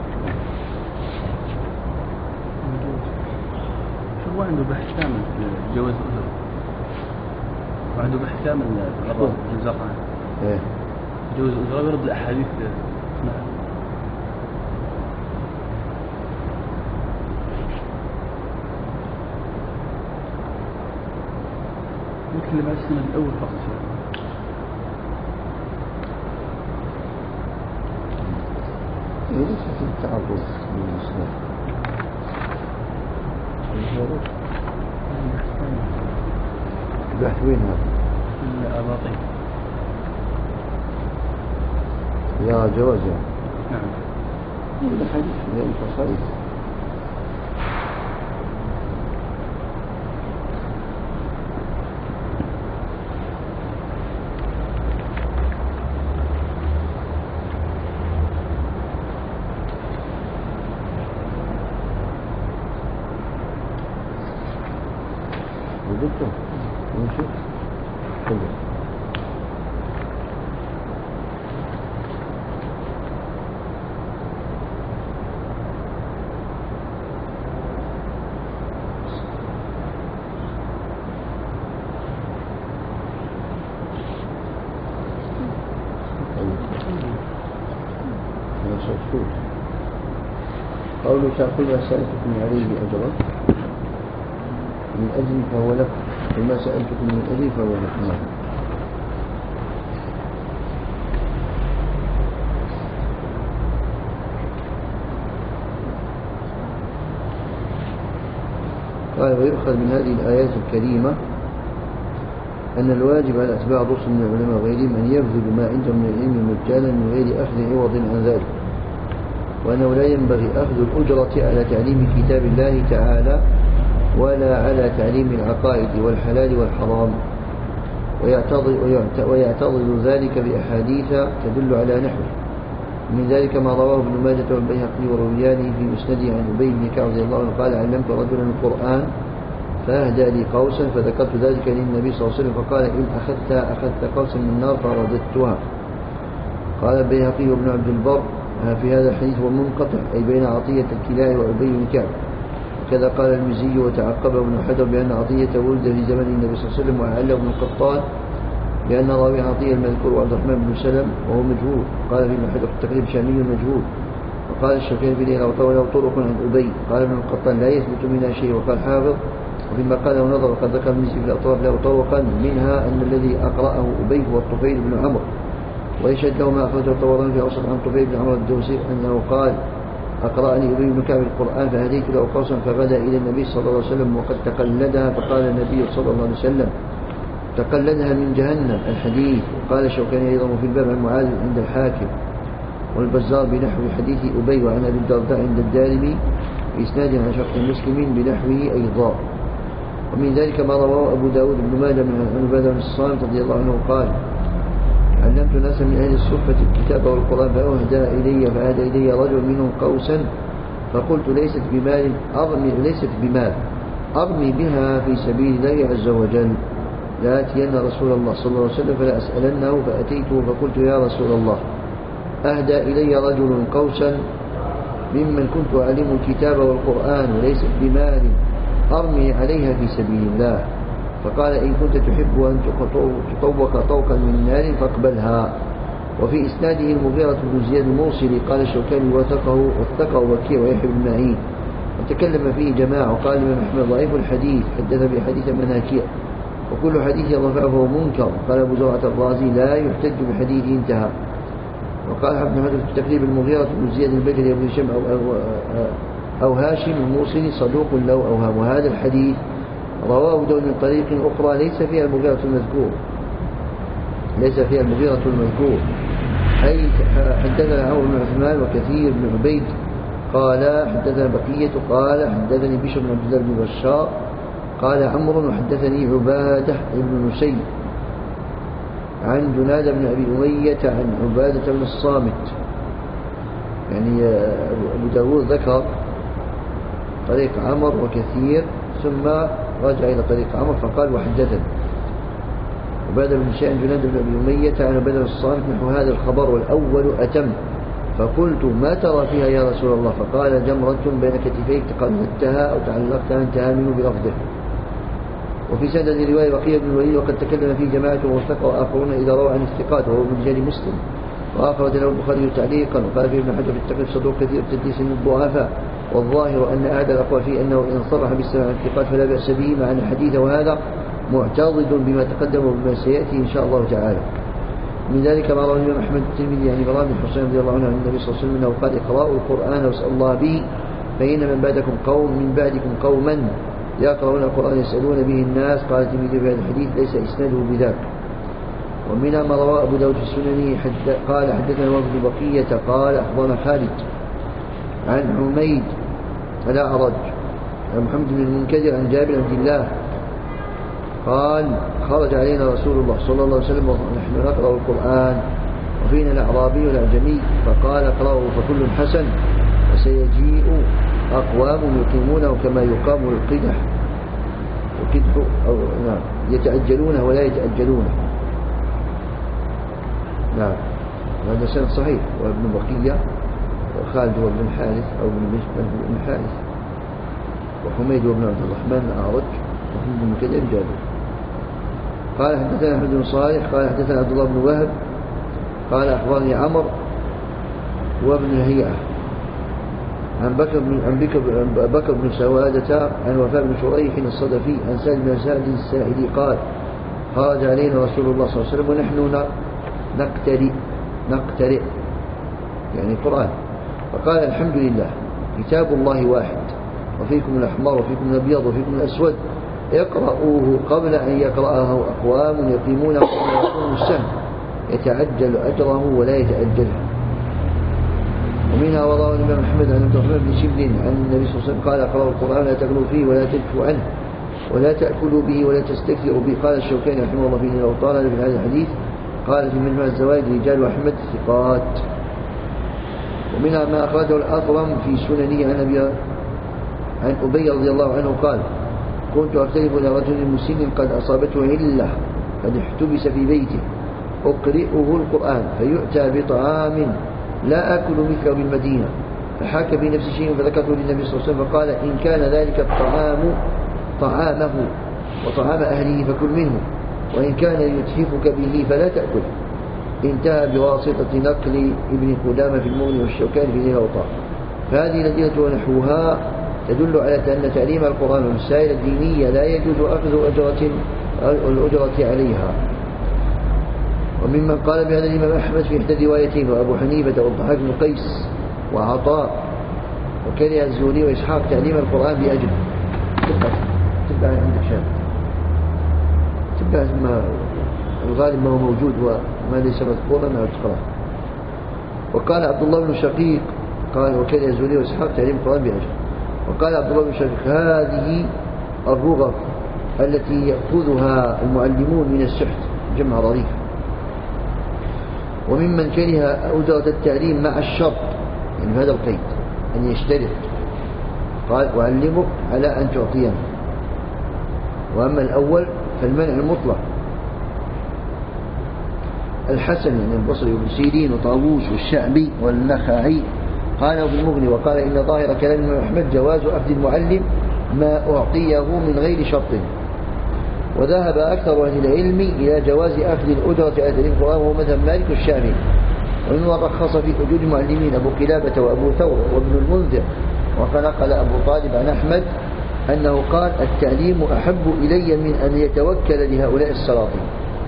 شو عنده بحث كامل في جواز الأجرة وعنده بحث كامل في الزقان. ايه جواز الأجرة يرد الأحاديث. نعم. نتكلم عن السنة الأول فقط. ليس في التعرض للإسلام. البحث وين هذا؟ الأباطيل. يا جواز نعم. هذا حديث من الفصائل. وجدته ونشوف كله قوله تأخذ ما سألتكم عليه أجرا من أجل فهو لكم وما سألتكم من أجل فهو لكم. قال ويؤخذ من هذه الآيات الكريمة أن الواجب على أتباع الرسل من العلماء وغيرهم أن يبذلوا ما عندهم من العلم مجانا من غير أخذ عوض عن ذلك وأنه لا ينبغي أخذ الأجرة على تعليم كتاب الله تعالى ولا على تعليم العقائد والحلال والحرام ويعتضد ذلك بأحاديث تدل على نحوه من ذلك ما رواه ابن ماجه والبيهقي ورويانه في مسنده عن أبي بن كعب رضي الله عنه قال علمت رجلا القرآن فأهدى لي قوسا فذكرت ذلك للنبي صلى الله عليه وسلم فقال إن أخذت قوسا من النار فرددتها. قال البيهقي وابن عبد البر في هذا الحديث ومنقطع أي بين عطية الكلاء وأبي بن كعب وكذا قال المزي وتعقب ابن حجر بأن عطية ولد في زمن النبي صلى الله عليه وسلم، وأعله ابن القطان بأن راوي عطية المذكور عبد الرحمن بن سلم وهو مجهول. قال في ابن حجر التقريب شامي مجهول. وقال الشوكاني في ليلة وله طرق عن أبي. قال ابن القطان لا يثبت منها شيء. وقال حافظ وفيما قاله نظر وقد ذكر المزي في الأطراف له طرقا منها أن الذي أقرأه أبي هو الطفيل بن عمرو. ويشهد له ما أخرجه الطبراني في أوسط عن طفيل بن عمرو الدوسي أنه قال أقرأني أبي بن كعب القرآن فهديت له قوسا فغدا إلى النبي صلى الله عليه وسلم وقد تقلدها، فقال النبي صلى الله عليه وسلم تقلدها من جهنم الحديث. وقال الشوكاني أيضا في الباب عن معاذ عند الحاكم والبزار بنحو حديث أبي، وعن أبي الدرداء عند الدارمي بإسناد عن شرح المسلمين بنحوه أيضا. ومن ذلك ما رواه أبو داود بن ماجه عن عبادة بن الصامت رضي الله عنه قال علمت ناسا من أهل الصفة الكتاب والقرآن فأهدى إلي رجل منهم قوسا فقلت ليست بمال أرمي بها في سبيل الله عز وجل، لآتين رسول الله صلى الله عليه وسلم فلا أسألنه. فأتيته فقلت يا رسول الله أهدى إلي رجل قوسا ممن كنت أعلم الكتاب والقرآن وليست بمال أرمي عليها في سبيل الله. فقال إن كنت تحب أن تطوق طوقا من نار فاقبلها. وفي إسناده المغيرة بن زياد الموصلي. قال الشوكاني وثقه وكيع ويحيى بن معين وتكلم فيه جماعة. وقال الإمام أحمد ضعيف الحديث حدث بحديث مناكير وكل حديث ضعفه منكر. قال أبو زرعة الرازي لا يحتج بحديثه انتهى. وقال ابن حجر في التقريب المغيرة بن زياد البجلي أبو هشام أو هاشم الموصلي صدوق له أوهام. وهذا الحديث رواه دون من طريق أخرى ليس فيها المغيرة المذكور أي حدثنا عمرو بن عثمان وكثير بن عبيد قال حدثنا بقية قال حدثني بشر بن عبد الله بن بشار قال عمرو وحدثني عبادة بن نسي عن جناد بن أبي أمية عن عبادة بن الصامت. يعني أبو داود ذكر طريق عمر وكثير ثم رجع إلى طريق عمر فقال وحدثني عبادة بن شيء عن جناد بن أبي أمية عن عبادة بن الصامت نحو هذا الخبر والأول أتم. فقلت ما ترى فيها يا رسول الله؟ فقال جمرة بين كتفيك تقلدتها أو تعلقتها انتهى منه بلفظه. وفي سند رواية بقية بن الوليد وقد تكلم فيه جماعة ووثق وآخرون إذا روى عن الثقات وهو من رجال مسلم وأخرج له البخاري تعليقا. وقال فيه ابن حجر في التقريب صدوق كثير التدليس من الضعفاء. والظاهر أن أحد الأقوال فيه أنه إن صرح بالسماع عن الثقات فلا بأس به، مع أن الحديث وهذا معتضد بما تقدم وبما سيأتي إن شاء الله تعالى. من ذلك ما روى الإمام أحمد الترمذي عن إبراهيم بن حسين رضي الله عنه عن النبي صلى الله عليه وسلم أنه قال اقرأوا القرآن واسألوا الله به فإن من بعدكم قوما يقرؤون القرآن يسألون به الناس. قال الترمذي في هذا الحديث ليس إسناده بذاك. ومنها ما روى أبو داود في السنن قال حدثنا وفد بقية قال أخبرنا خالد عن حميد الأعرج عن محمد بن المنكدر عن جابر بن الله قال خرج علينا رسول الله صلى الله عليه وسلم ونحن نقرأ القرآن وفينا الأعرابي والأعجمي فقال اقرأوا فكل حسن وسيجيء أقوام يقيمونه كما يقام القدح أو نعم يتأجلونه ولا يتأجلونه. نعم هذا سند صحيح. وابن بقية وخالد هو ابن حارث أو ابن حارث وحميد وابن عبد الرحمن الأعرج وحمد بن كذب جابر. قال حدثنا أحمد بن صالح قال حدثنا عبد الله بن وهب قال أخبرني عمر وابن هيئة عن بكر بن سوادة عن وفاء بن شريح الصدفي عن سالم بن سعد الساعدي قال خرج علينا رسول الله صلى الله عليه وسلم ونحن نقترئ يعني القرآن فقال الحمد لله كتاب الله واحد وفيكم الأحمر وفيكم الأبيض وفيكم الأسود اقرأوه قبل أن يقرأه أقوام يقيمونه ويقوم السهم يتعجل أجره ولا يتأجله. ومنها وروى الإمام أحمد عن عبد الرحمن بن شبل عن النبي صلى الله عليه وسلم قال اقرأوا القرآن لا تغلوا فيه ولا تجفوا عنه ولا تأكلوا به ولا تستكثروا به. قال الشوكاني رحمه الله فيه لو طال في هذا الحديث قال في مجمع الزوائد رجال أحمد ثقات. ومنها ما أخرجه الأطرم في سننه عن أبي رضي الله عنه قال كنت أختلف إلى رجل مسن قد أصابته علة قد احتبس في بيته أقرئه القرآن فيؤتى بطعام لا أكل مثله بالمدينة فحاك في نفس شيء فذكرته للنبي صلى الله عليه وسلم فقال إن كان ذلك الطعام طعامه وطعام أهله فكل منه، وإن كان يتحفك به فلا تأكل. انتهى بواسطة نقل ابن قدامة في المغني والشوكاني في نيل الأوطار. فهذه الأدلة ونحوها تدل على أن تعليم القرآن والمسائل الدينية لا يجوز أخذ الأجرة عليها. وممن قال بهذا الإمام أحمد في إحدى روايتين وأبو حنيفة والضحاك بن قيس وعطاء، وكره الزهري وإسحاق تعليم القرآن بأجل. تبع عندك شاب تبع ما الغالب ما هو موجود وما ليس مذكورا أو تقرأ. وقال عبد الله بن شقيق قال وكره الزهري وإسحاق تعليم القرآن بأجل. وقال عبد الله بن شقيق هذه الرغب التي يأخذها المعلمون من السحت جمع رغيف. وممن كره أجرة التعليم مع الشرط يعني هذا القيد أن يشترط قال أعلمك على أن تعطيني. وأما الأول فالمنع المطلق. الحسن يعني البصري وابن سيرين وطاووس والشعبي والنخعي قالوا في المغني وقال إن ظاهر كلام الإمام أحمد جواز أخذ المعلم ما أعطيه من غير شرط. وذهب أكثر أهل العلم إلى جواز أخذ الأجرة على تعليم القرآن وهو مذهب مالك والشافعي. ومن رخص في وجود المعلمين أبو قلابة وأبو ثور وابن المنذر. ونقل أبو طالب عن أحمد أنه قال التعليم أحب إلي من أن يتوكل لهؤلاء السلاطين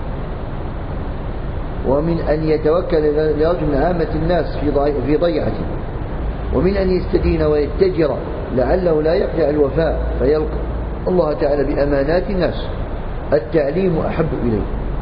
ومن أن يتوكل لرجل من عامة الناس في ضيعته ومن أن يستدين ويتجر لعله لا يقطع الوفاء فيلقى الله تعالى بأمانات الناس. التعليم أحب إليه.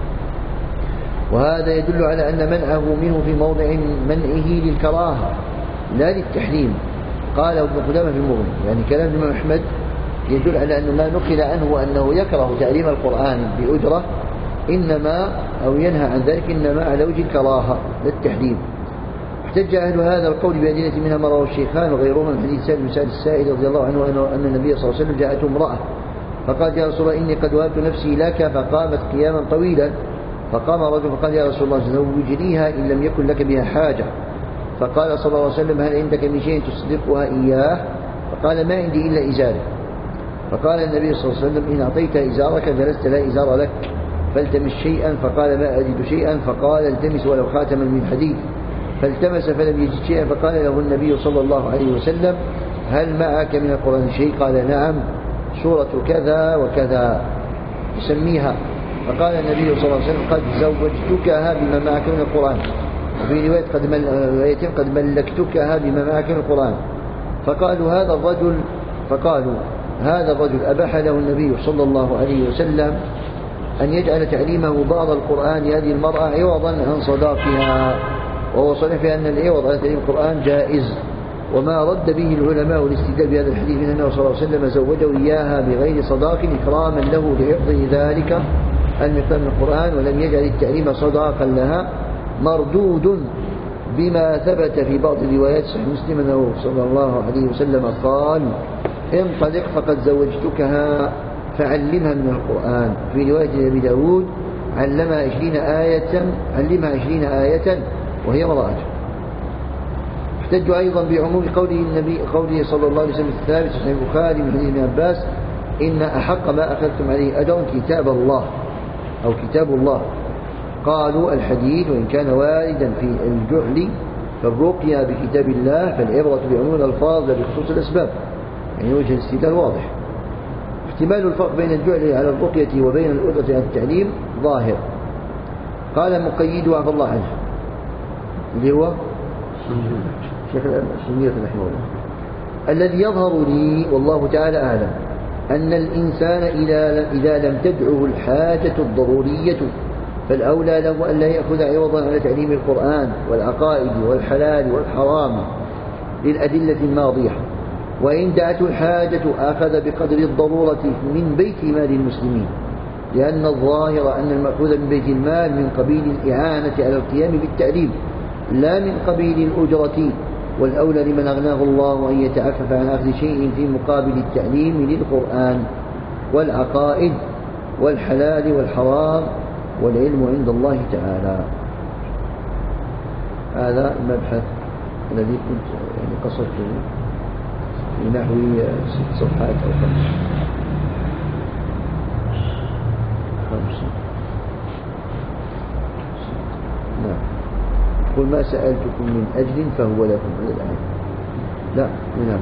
وهذا يدل على أن منعه منه في موضع منعه للكراهة لا للتحريم. قال ابن قدامة في المغني يعني كلام الإمام أحمد يدل على أن ما نقل عنه أنه يكره تعليم القرآن بأجرة إنما أو ينهى عن ذلك إنما على وجه الكراهة لا التحريم. احتج أهل هذا القول بأدلة منها ما رواه الشيخان وغيرهما من حديث سالم بن سعد السائل رضي الله عنه أن النبي صلى الله عليه وسلم جاءته امرأة فقال يا رسول الله إني قد وهبت نفسي لك فقامت قياما طويلا فقام رجل فقال يا رسول الله زوجنيها إن لم يكن لك بها حاجة. فقال صلى الله عليه وسلم هل عندك من شيء تصدقها إياه؟ فقال ما عندي إلا إزاري. فقال النبي صلى الله عليه وسلم إن أعطيت إزارك جلست لا إزار لك فالتمس شيئا. فقال ما أجد شيئا. فقال التمس ولو خاتما من حديد. فالتمس فلم يجد شيئا. فقال له النبي صلى الله عليه وسلم هل معك من القرآن شيء؟ قال نعم سورة كذا وكذا يسميها. فقال النبي صلى الله عليه وسلم قد زوجتكها بما معك من القرآن. وفي رواية قد ملكتكها بما معك من القرآن. فقالوا هذا الرجل أباح له النبي صلى الله عليه وسلم أن يجعل تعليمه بعض القرآن هذه المرأة عوضا عن صداقها. وهو صريح في أن العوض على تعليم القرآن جائز. وما رد به العلماء الاستدلال بهذا الحديث من أنه صلى الله عليه وسلم زوجه إياها بغير صداق إكراما له لحفظه ذلك المقدار من القرآن ولم يجعل التعليم صداقا لها مردود بما ثبت في بعض الروايات صحيح مسلم أنه صلى الله عليه وسلم قال انطلق فقد زوجتكها فعلمها من القرآن. في رواية أبي داود علمها 20 آية وهي امرأة. احتجوا أيضا بعموم قوله صلى الله عليه وسلم الثابت في صحيح البخاري من حديث ابن عباس إن أحق ما أخذتم عليه أجرا كتاب الله أو كتاب الله. قالوا الحديث وإن كان واردا في الجعل فالرقية بكتاب الله فالعبرة بعموم الألفاظ لا بخصوص الأسباب يعني وجه الاستدلال واضح. احتمال الفرق بين الجعل على الرقية وبين الأجرة على التعليم ظاهر. قال مقيد وعفى الله عنه اللي هو شيخ السنية رحمه الله الذي يظهر لي والله تعالى أعلم أن الإنسان إذا لم تدعه الحاجة الضرورية فالأولى له أن لا يأخذ عوضا على تعليم القرآن والعقائد والحلال والحرام للأدلة الماضية. وإن دعته الحاجة أخذ بقدر الضرورة من بيت مال المسلمين لأن الظاهر أن المأخوذ من بيت المال من قبيل الإعانة على القيام بالتعليم لا من قبيل الأجرة. والأولى لمن أغناه الله أن يتعفف عن أخذ شيء في مقابل التعليم للقرآن والعقائد والحلال والحرام والعلم عند الله تعالى. هذا المبحث الذي كنت يعني قصدته في نحو 6 صفحات أو 5. نعم. قل ما سألتكم من أجل فهو لكم. هذا الآية. لا نعم.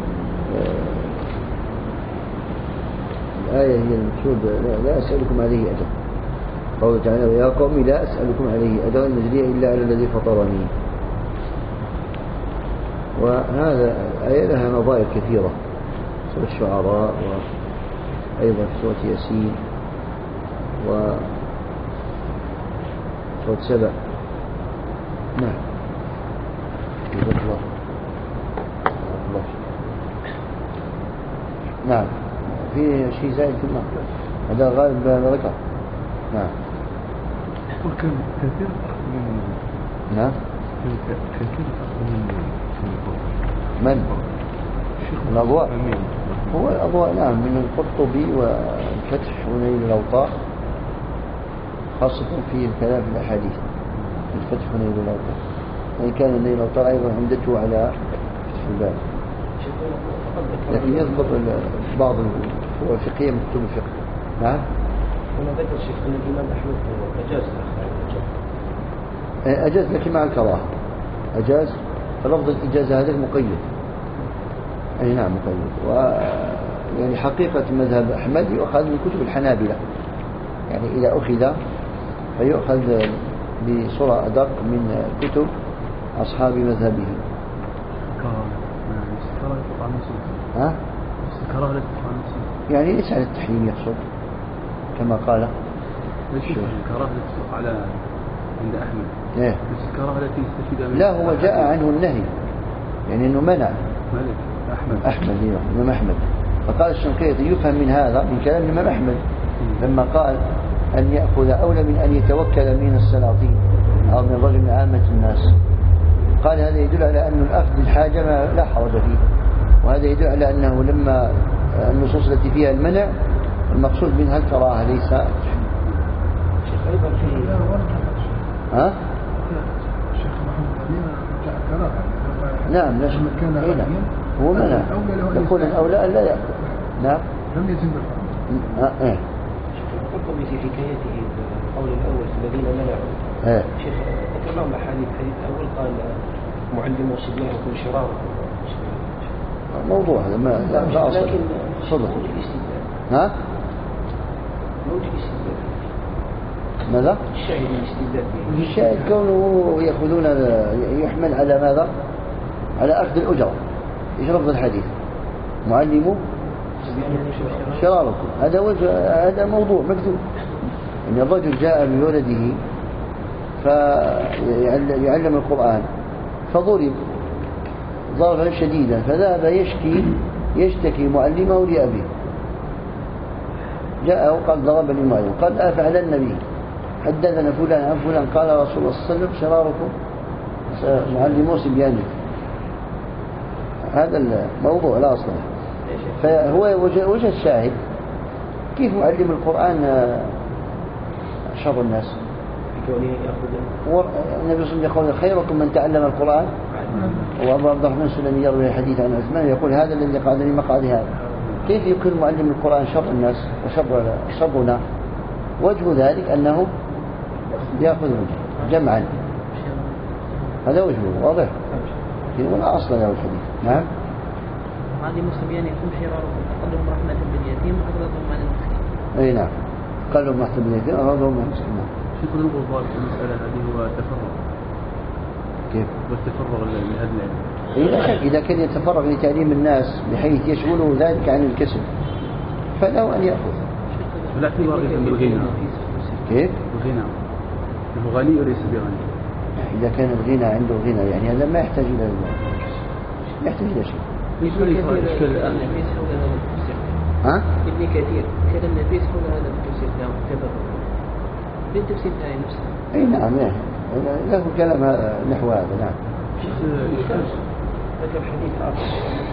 الآية هي المقصود لا أسألكم عليه أجر. قوله تعالى ويا قوم لا أسألكم عليه أجرا إن أجري إلا على الذي فطرني. وهذا الآية لها نظائر كثيرة، سورة الشعراء وأيضا في سورة ياسين وسورة سبع. نعم. الله. نعم. في شيء زائد في المعنى هذا غالب ذكر. نعم. وكم كثير من نعم. كثير من الأضواء هو الأضواء. نعم من القرطبي والفتح ونيل الأوطار، خاصة في الكلام في الأحاديث. الفتح ونيل الأوطار وإن كان نيل الأوطار أيضا عمدته على فتح الباب، لكن يضبط بعض الفروع الفقهية من كتب الفقه. نعم. هنا ذكر الشيخ أن الإمام أحمد أجاز أجاز لكن مع الكراهة. أجاز فلفظ الإجازة هذا مقيد. أي نعم مقيد. يعني حقيقة مذهب أحمد يؤخذ من كتب الحنابلة، يعني إذا أخذ فيؤخذ بصورة أدق من كتب أصحاب مذهبه. ها؟ يعني ليس على التحريم يقصد كما قال الكراهة على عند أحمد. إيه؟ بس الكراهة التي يستفيد منها. لا هو جاء عنه النهي، يعني أنه منع. مالك أحمد الإمام أحمد. فقال الشنقيطي يفهم من هذا من كلام الإمام أحمد لما قال أن يأخذ أولى من أن يتوكل من السلاطين أو من رجل من عامة الناس. قال هذا يدل على أن الأخذ بالحاجة لا حرج فيه، وهذا يدل على أنه لما النصوص التي فيها المنع المقصود منها الكراهة ليس. ها؟ نعم. لا هو منع. يقول الأولى أن لا يأخذ. نعم. لم يتم بالفعل. القرطبي في حكايته القول الأول الذين منعوا. شيخ ذكر لهم أحاديث. الحديث الأول قال معلموا صبيانكم شراركم. موضوع هذا ما لا أصل. لكن صدق. ها؟ ماذا؟ الشاهد الاستدلال به. الشاهد كونه يأخذون يحمل على ماذا؟ على أخذ الأجرة. إيش لفظ الحديث؟ معلموا شراركم. هذا موضوع مكتوب إن الرجل جاء بولده فيعلم القرآن فضرب ضربا شديدا فذهب يشتكي معلمه لأبيه. جاء وقال ضربني المعلم. قال أفعل النبي حدثنا فلان عن فلان قال رسول الله صلى الله عليه وسلم شراركم معلموا صبيانكم. هذا الموضوع لا أصل. فهو وجه الشاهد كيف معلم القرآن شر الناس. النبي صلى الله عليه وسلم يقول خيركم من تعلم القرآن. وأبو عبد الرحمن السلمي يروي الحديث عن عثمان يقول هذا الذي قعدني مقعد هذا. كيف يقول معلم القرآن شر الناس وشرنا؟ وجه ذلك أنه يأخذ جمعا. هذا وجهه واضح. ولا أصل له الحديث. نعم. معلم صبيانكم شراركم أقلهم رحمة باليتيم وأغلظهم على المسكين. أي نعم. قالوا رحمة باليتيم وأغلظهم على المسكين. شيخ الوضوء في المسألة هذه هو التفرغ. كيف؟ والتفرغ لهذا العلم. لا شك إذا كان يتفرغ لتعليم الناس بحيث يشغله ذلك عن الكسب فله أن يأخذ. لا اعتبار بالغنى. كيف؟ الغنى. هو غني وليس بغني. إذا كان الغنى عنده غنى يعني هذا ما يحتاج إلى يحتاج إلى شيء. ها؟ ابن كثير كلام النبي حول هذا التفسير تبرر بالتفسير الآية نفسها. أي نعم له كلام نحو هذا. نعم. ذكر حديث آخر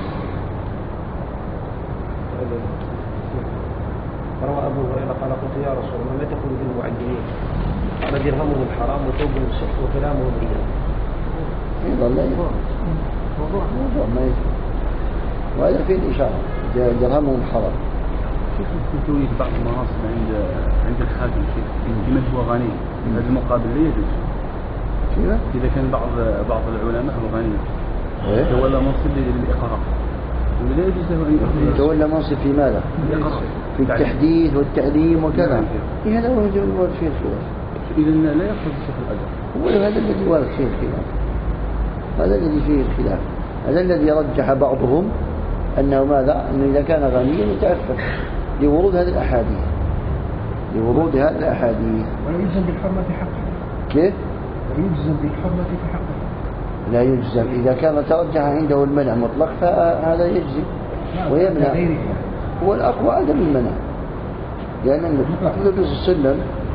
روى أبو هريرة قال قلت يا رسول الله ما تقول بالمعلمين؟ قال درهمهم حرام وثوبهم سحت وكلامهم رياء. يظل موضوع ما يجب، وهذا فيه الإشارة درهمهم حرام. شيخ توجد بعض المناصب عند الحاكم شيخ لمن هو غني، هذا المقابل لا يجوز. إذا كان بعض العلماء هو غني تولى منصب للإقراء ولا يجوز له أن يتولى منصب في ماذا؟ في التحديث والتعليم وكذا. هذا هو الورد فيه الخلاف. إذا لا يخرج شيخ الأدب. هذا الذي ورد فيه الخلاف، هذا الذي فيه الخلاف، هذا الذي رجح بعضهم أنه ماذا؟ أنه إذا كان غنيا يتعفف لورود هذه الأحاديث، لورود هذه الأحاديث. ولا يجزم بالحرمة حقه. كيف؟ يجزم بالحرمة حقه. لا يجزم، إذا كان ترجح عنده المنع مطلق فهذا يجزم ويمنع. هو الأقوى عدم المنع، لأن النبي صلى الله عليه وسلم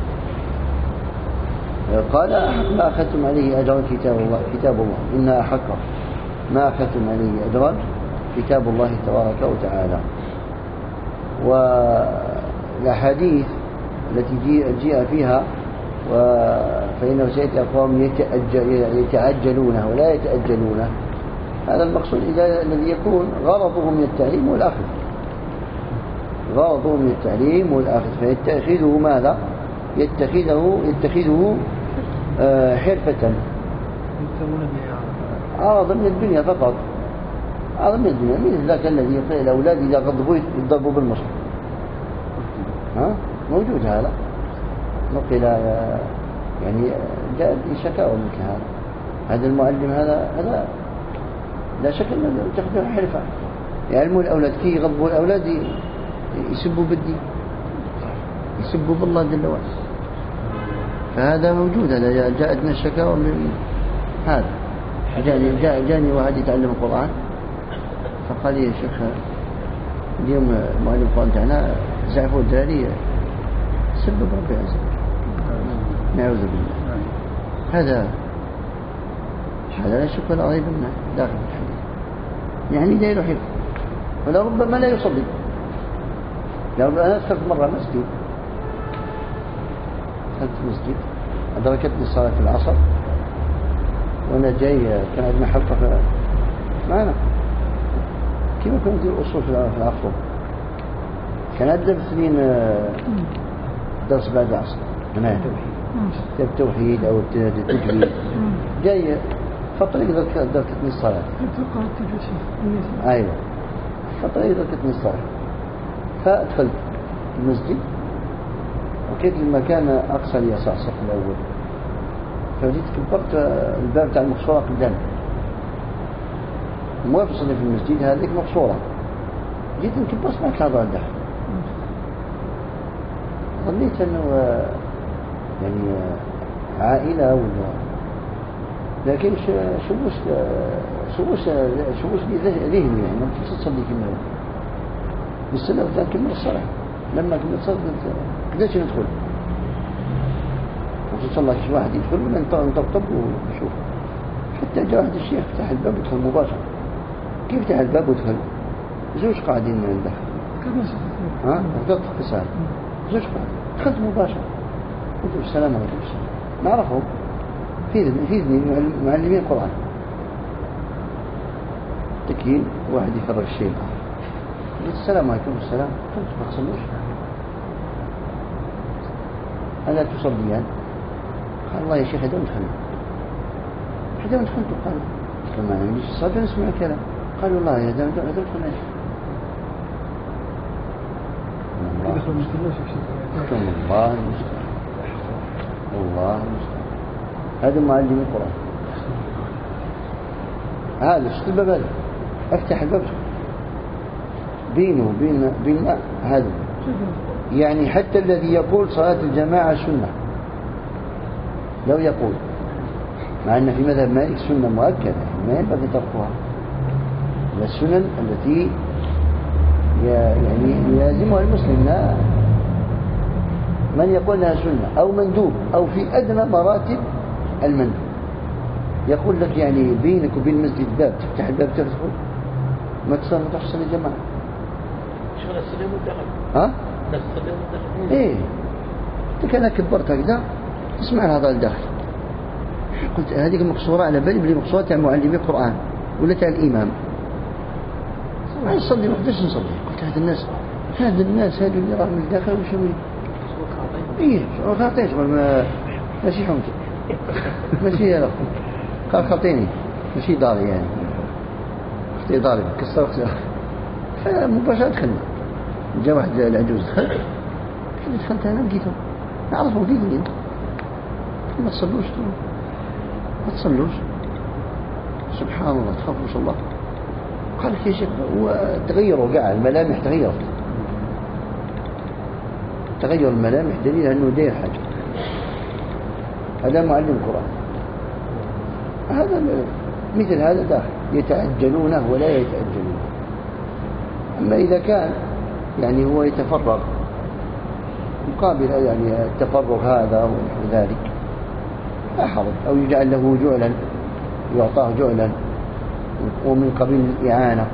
قال ما أخذتم عليه أجرا كتاب الله إن أحق ما أخذتم عليه أجرا كتاب الله تبارك وتعالى. والأحاديث التي جاء فيها فإنه سيأتي أقوام يتعجلونه ولا يتأجلونه، هذا المقصود إذا الذي يكون غرضه من التعليم والأخذ، غرضه من التعليم والأخذ، فيتخذه ماذا؟ يتخذه حرفة عرضا من الدنيا فقط، عرضا من الدنيا، مثل ذاك الذي يقول الأولاد إذا غضبوا يضربوا بالمصر، موجود هذا، نقل يعني جاء شكاوى مثل هذا المعلم هذا لا شك أنه يتخذه حرفة، يعلموا الأولاد كي يغضبوا الأولاد يسبوا بالدين، يسبوا بالله جل وعلا، فهذا موجود، هذا جاءتنا الشكاوى من هذا. جاني واحد يتعلم القرآن فقال لي يا شيخ اليوم معلم القرآن تاعنا زعفوا الدراري سبب ربي عز وجل، نعوذ بالله. هذا لا شك ولا ريب منه داخل الحديث، يعني لا يروح يفهم ولربما لا يصلي. أنا دخلت مرة مسجد، أدركتني الصلاة في العصر وأنا جاي، كان عندنا حلقة معنا كيف كنت الأصول في العصر، كان أبدأ بسنين درس بعد العصر التوحيد أو التجويد، جاي فطريق أدركتني الصلاة. أيوة فطريق أدركتني الصلاة، فأدخلت المسجد وكيت المكان أقصى اليسار الصف الأول، فجيت كبرت الباب تاع المقصورة قدام، موافق صلي في المسجد هذيك مقصورة، جيت نكبر سمعت هذا الدخل، ظنيت أنه يعني عائلة ولا، لكن شوش ذهني يعني ما كنت تصلي كما هو بالسنة وثان كمل الصلاة. لما كنت صلي قديش ندخل وصلى كش واحد يدخل ولا نطبطب ونشوف، حتى جاء واحد الشيخ فتح الباب ودخل مباشرة. كيف فتح الباب ودخل؟ زوج قاعدين من الداخل، فضلت اتصال زوج قاعد، دخلت مباشرة قلت السلام عليكم. نعرفهم في معلمين القرآن تكين، واحد يفرغ الشيء الآخر، قلت السلام عليكم. السلام، قلت ما تصلوش ألا تصليان؟ قال الله يا شيخ هذا دخلت قال كما نمشي الصلاة نسمع الكلام، قال والله يا هذا دخلنا الله المستعان، الله المستعان. هذا معلم القرآن، هذا شفت الباب هذا، افتح الباب بينه وبين هذا، يعني حتى الذي يقول صلاة الجماعة سنة لو يقول، مع أن في مذهب مالك سنة مؤكدة ما ينبغي تركها، السنن التي يعني يلازمها المسلم، لا من يقول لها سنة أو مندوب أو في أدنى مراتب المندوب، يقول لك يعني بينك وبين المسجد باب، تفتح الباب تدخل ما تصلي الجماعة. شغل السلام والدخل. السلام والدخل. إيه أنت كان كبرت هكذا تسمع هذا الداخل، قلت هذه المقصورة على بالي بلي مقصورة تاع معلمي القرآن ولا تاع الإمام. ما يصلي ما قدرش نصلي. قلت هذا الناس هذو اللي راهم من الداخل وش هو؟ إيه خاطيش ماشي حمتي ماشي يا رب قال خاطيني ماشي داري يعني اختي داري كسر فمباشرة دخلنا. جاء واحد العجوز دخلت أنا لقيته نعرفه لقيت ما تصلوش سبحان الله تخافوش الله. قال لك يا شيخ وتغيروا قاع الملامح تغير الملامح دليل أنه داير حاجة. هذا معلم قرآن. هذا مثل هذا داخل يتعجلونه ولا يتعجلونه. أما إذا كان يعني هو يتفرغ مقابل يعني التفرغ هذا ونحو ذلك لا حرج، أو يجعل له جعلا يعطاه جعلا ومن قبيل الإعانة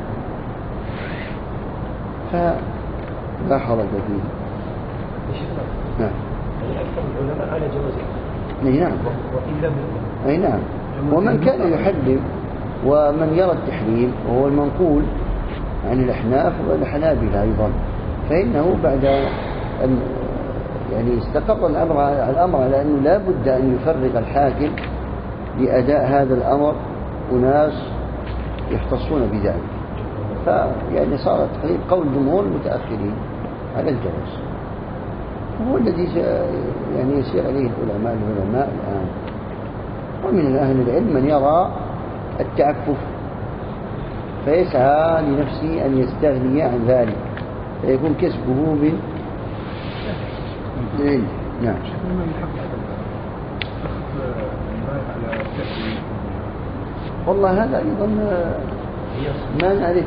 فلا حرج فيه. نعم. أكثر العلماء على جوازه. نعم. أي نعم. ومن كان يحرم ومن يرى التحريم وهو المنقول عن الأحناف والحنابلة أيضا، فإنه بعد أن يعني استقر الأمر على أنه لا بد أن يفرغ الحاكم لأداء هذا الأمر أناس يختصون بذلك، فيعني صار تقريب قول جمهور المتأخرين على الجواز، هو الذي يعني يسير عليه العلماء الآن. ومن أهل العلم من يرى التعفف فيسعى لنفسه أن يستغني عن ذلك فيكون كسبه بالعلم. نعم. والله هذا أيضا ما نعرف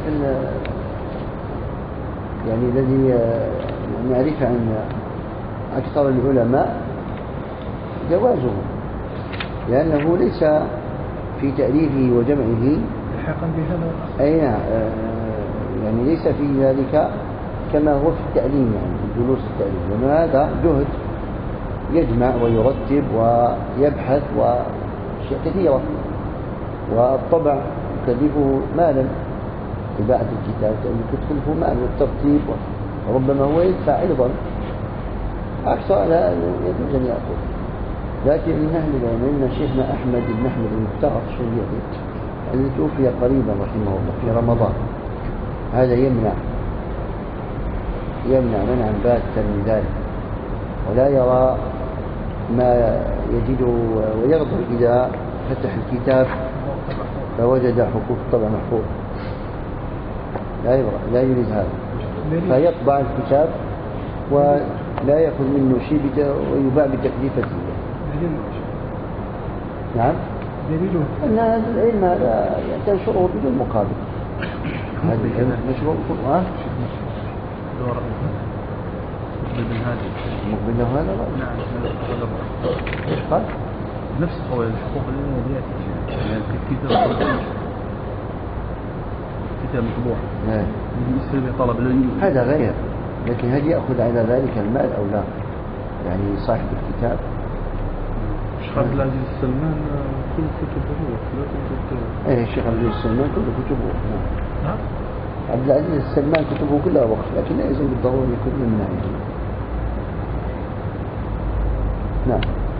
يعني الذي نعرف عن أكثر العلماء جوازه، لأنه ليس في تأليفه وجمعه الحقا بهذا أي يعني ليس في ذلك كما هو في التعليم، يعني جلوس التعليم، لأن هذا جهد يجمع ويرتب ويبحث وأشياء كثيرة، والطبع يكلفه مالا، طباعة الكتاب تكلفه مال والترتيب، وربما هو يدفع أيضا أكثر لا يجوز أن يأخذ. لكن من أهل العلم أن شيخنا أحمد بن أحمد المفترض الشريعي الذي توفي قريبا رحمه الله في رمضان، هذا يمنع منعا باتا من ذلك، ولا يرى ما يجده ويغضب إذا فتح الكتاب فوجد حقوق الطبع محفوظ، لا يريد هذا، فيطبع الكتاب ولا يأخذ منه شيء ويباع بتكلفته. نعم. دليله أن هذا العلم هذا تنشره بدون مقابل. هذا العلم مشروع القرآن. مقبل له هذا لا. نعم. إيش قال؟ نفس قول الحقوق اللي يعني كتاب مطبوع. نعم. يستلم طلب العلم. هذا غير، لكن هل يأخذ على ذلك المال أو لا؟ يعني صاحب الكتاب. الشيخ عبد العزيز السلمان كل كتبه وقف. ايه الشيخ عبد العزيز السلمان كل كتبه. نعم. عبد العزيز السلمان كتبه كلها وقف، لكن لا يلزم بالضرورة يكون من ناحية. نعم.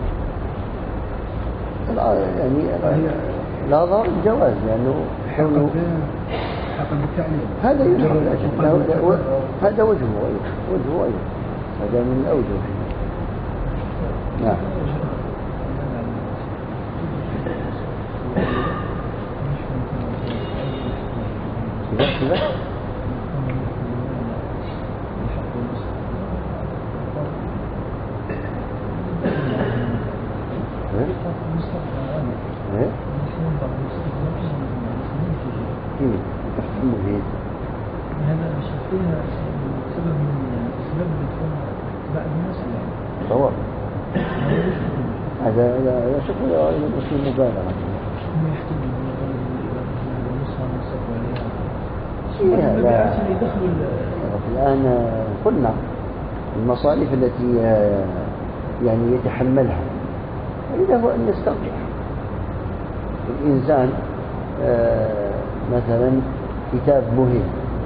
يعني لا ضرر الجواز لأنه حقا بالتعليم هذا يجب، هذا وجهه أيضا، هذا من الأوجه. نعم. كذا هذا فيها سبب من أسباب الدخول بعد الناس يعني صواب. هذا لا شك ولا مسلم مبالغة. هم يحتاجون الآن قلنا المصاريف التي يعني يتحملها إذا هو أن يسترجع الإنسان مثلا كتاب مهم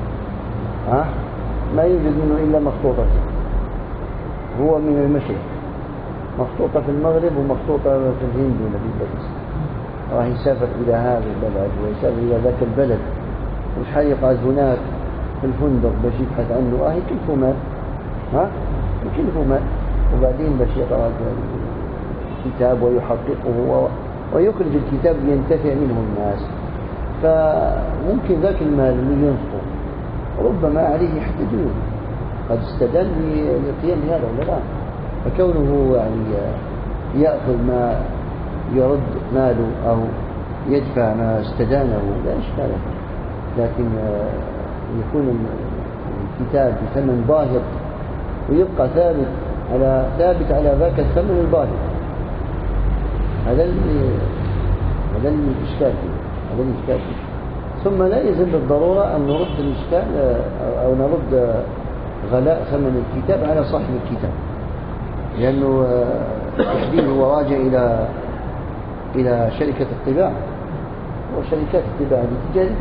ما يوجد منه إلا مخطوطة، هو من المشرق، مخطوطة في المغرب ومخطوطة في الهند ولا في باكستان، راح يسافر إلى هذا البلد ويسافر إلى ذاك البلد وشحال يقعد هناك في الفندق باش يبحث عنه يكلفه مال يكلفه مال، وبعدين باش يقرأ الكتاب ويحققه ويخرج الكتاب لينتفع منه الناس. فممكن ذاك المال اللي ينفقه ربما عليه حتى ديون، قد استدل للقيام بهذا ولا لا، فكونه يعني يأخذ ما يرد ماله أو يدفع ما استدانه لا إشكال، لكن يكون الكتاب بثمن باهظ ويبقى ثابت على ذاك الثمن الباهظ، هذا الإشكال فيه. ثم لا يلزم بالضرورة أن نرد الإشكال أو نرد غلاء ثمن الكتاب على صاحب الكتاب، لأنه تحديد هو راجع إلى شركة الطباعة، وشركات الطباعة تجارية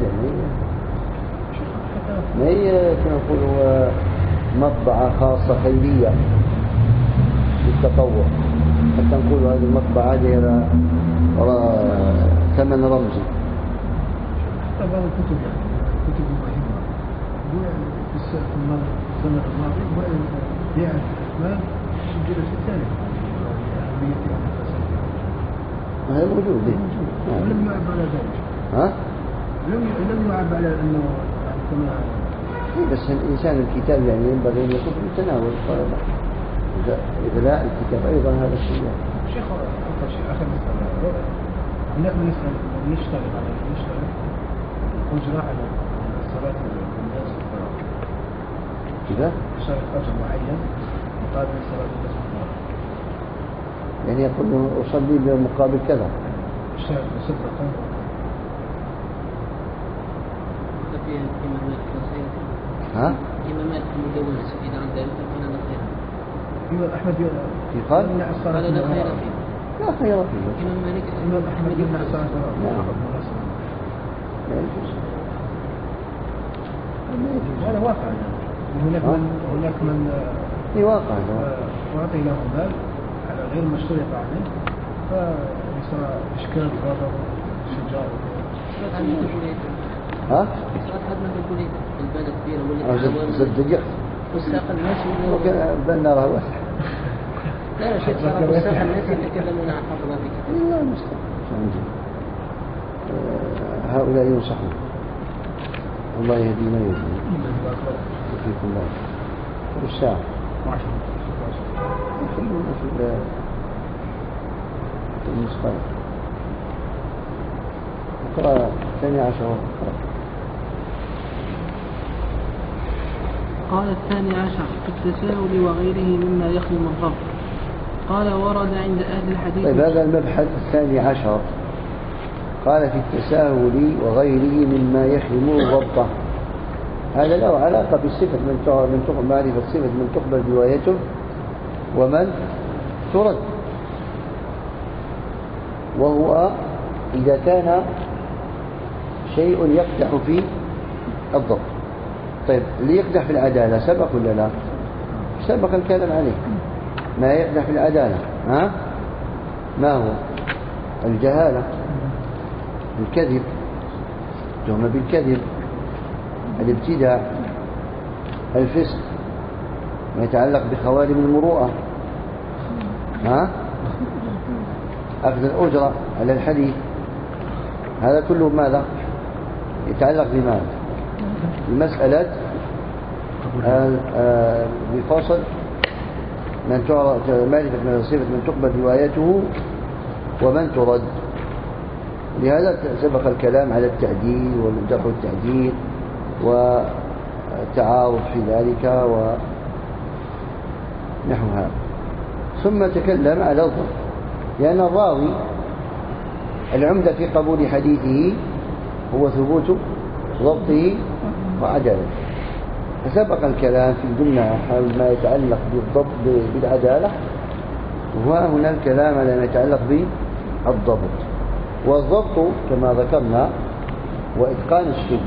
ما هي كما نقول مطبعة خاصة خيرية للتطوع، حتى نقول هذه المطبعة لها ثمن رمزي. بعض الكتب مهمة في السنة الماضية بيع الأثمان سجلت في الثاني هذا موجود ولم يعب على ذلك لم يعب على أنه كما بس الإنسان الكتاب يعني ينبغي أن يكون في تناول الطلبة، إغلاء الكتاب أيضا هذا الشيء. شيخ آخر مسألة نحن نشتغل أجرى على الصلاة بالناس الفراغ كذا نشتغل أجر معين مقابل الصلاة بالناس الفراغ، يعني يقول أصلي بمقابل كذا اشتغل بصدقة إمامات مدونة سيدنا عن ذلك قال لا خير فيه. أحمد قال لا خير فيه. لا خير فيه. إمام مالك إمام أحمد يمنع الصلاة هذا واقع. هناك من واقع أعطي له مال على غير ما اشترط عليه فيصير إشكال غضب شجاع. صارت حدنا في البلد البلد كبيرة والدقيق والساق الناس بلنا راه واسع. لا شيء صار والساق الناس يتكلمون عن حضرات كثير. لا مستحيل. هؤلاء ينصحون الله يهدي من يهدي وفيكم الله والساعة في المسقال اقرأ 12. قال 12 في التساهل وغيره مما يخدم الضبط. قال ورد عند أهل الحديث. طيب هذا المبحث 12 قال في التساهل وغيره مما يحرم الضبط، هذا له علاقة بصفة من معرفة صفة من تقبل روايته ومن ترد، وهو إذا كان شيء يقدح في الضبط. طيب اللي يقدح في العدالة سبق ولا لا؟ سبق الكلام عليه. ما يقدح في العدالة ما هو؟ الجهالة، الكذب، تهمة بالكذب، الابتداع، الفسق، ما يتعلق بخوارم المروءة، أخذ الأجرة على الحديث، هذا كله ماذا يتعلق بماذا؟ المسألة بفصل من معرفة من صفة من تقبل روايته ومن ترد. لهذا سبق الكلام على التعديل والجرح والتعديل والتعارض في ذلك ونحو هذا. ثم تكلم على الضبط، لأن الراوي العمدة في قبول حديثه هو ثبوت ضبطه وعدالته. فسبق الكلام في الجملة حول ما يتعلق بالضبط بالعدالة، وهنا الكلام على ما يتعلق بالضبط. والضبط كما ذكرنا وإتقان الشيء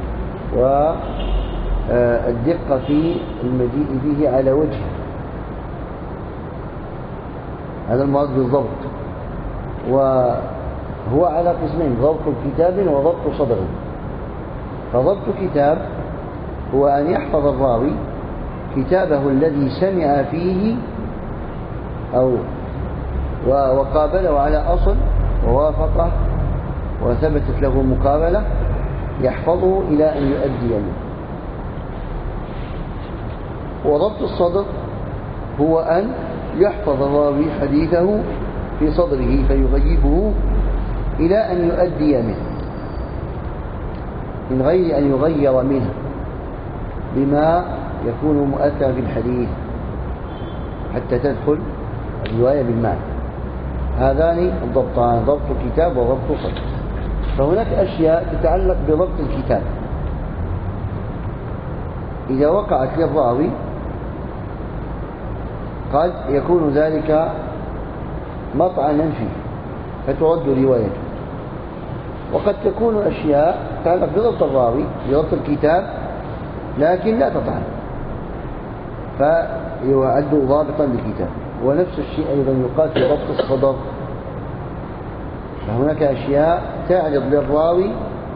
والدقة في المجيء به على وجهه، هذا المراد بالضبط. وهو على قسمين: ضبط كتاب وضبط صدر. فضبط كتاب هو أن يحفظ الراوي كتابه الذي سمع فيه أو وقابله على أصل ووافقه وثبتت له مقابلة، يحفظه إلى أن يؤدي منه. وضبط الصدر هو أن يحفظ الراوي حديثه في صدره فيغيبه إلى أن يؤدي منه من غير أن يغير منه بما يكون مؤثرا في الحديث حتى تدخل الرواية بالمعنى. هذان الضبطان: ضبط كتاب وضبط صدر. فهناك أشياء تتعلق بضبط الكتاب إذا وقعت للراوي قد يكون ذلك مطعنا فيه فترد روايته، وقد تكون أشياء تتعلق بضبط الراوي بضبط الكتاب لكن لا تطعن فيعد ضابطا للكتاب. ونفس الشيء أيضا يقال في ضبط الصدر، فهناك أشياء تعرض للراوي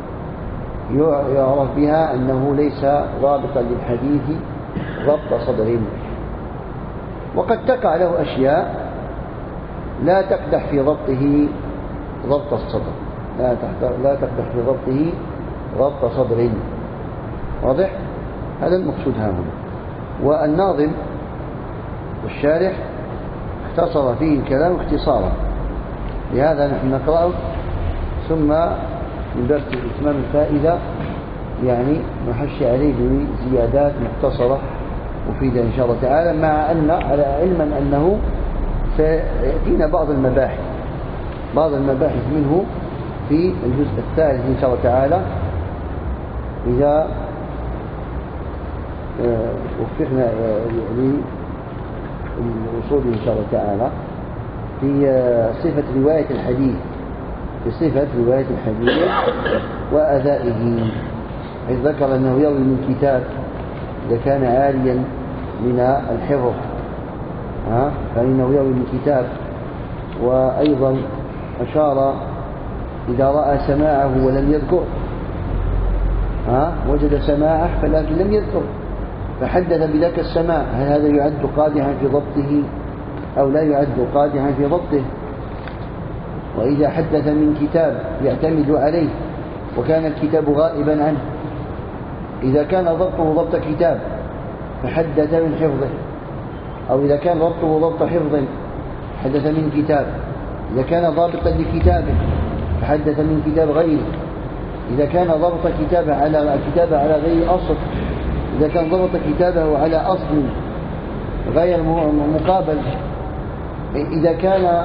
يعرف بها أنه ليس ضابطا للحديث ضبط صدر، وقد تقع له أشياء لا تقدح في ضبطه ضبط الصدر، لا تقدح في ضبطه ضبط صدر. واضح؟ هذا المقصود ها هنا. والناظم والشارح اختصر فيه الكلام اختصارا، لهذا نحن نقرأه ثم من باب إتمام الفائدة يعني نحشي عليه بزيادات مختصرة مفيدة إن شاء الله تعالى، مع أن على علما أنه سيأتينا بعض المباحث منه في الجزء الثالث إن شاء الله تعالى إذا وفقنا للوصول إن شاء الله تعالى في صفة رواية الحديث وأدائه. إذ ذكر أنه يروي من كتاب إذا كان عاليا من الحفظ فإنه يروي من كتاب، وأيضا أشار إذا رأى سماعه ولم يذكر وجد سماعه فلكن لم يذكر فحدث بذاك السماع، هل هذا يعد قادحا في ضبطه أو لا يعد قادحا في ضبطه؟ وإذا حدث من كتاب يعتمد عليه وكان الكتاب غائبا عنه، إذا كان ضبطه ضبط كتاب فحدث من حفظه، أو إذا كان ضبطه ضبط حفظ حدث من كتاب، إذا كان ضابطا لكتابه فحدث من كتاب غيره، إذا كان ضبط كتابه على غير أصل، إذا كان ضبط كتابه على أصل غير مقابل، إذا كان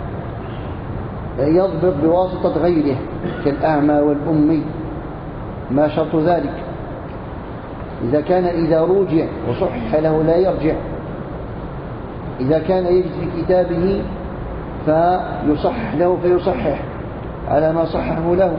يضبط بواسطة غيره كالأعمى والأمي ما شرط ذلك، إذا رجع وصحح له لا يرجع، إذا كان يجد في كتابه فيصحح له فيصحح على ما صححه له.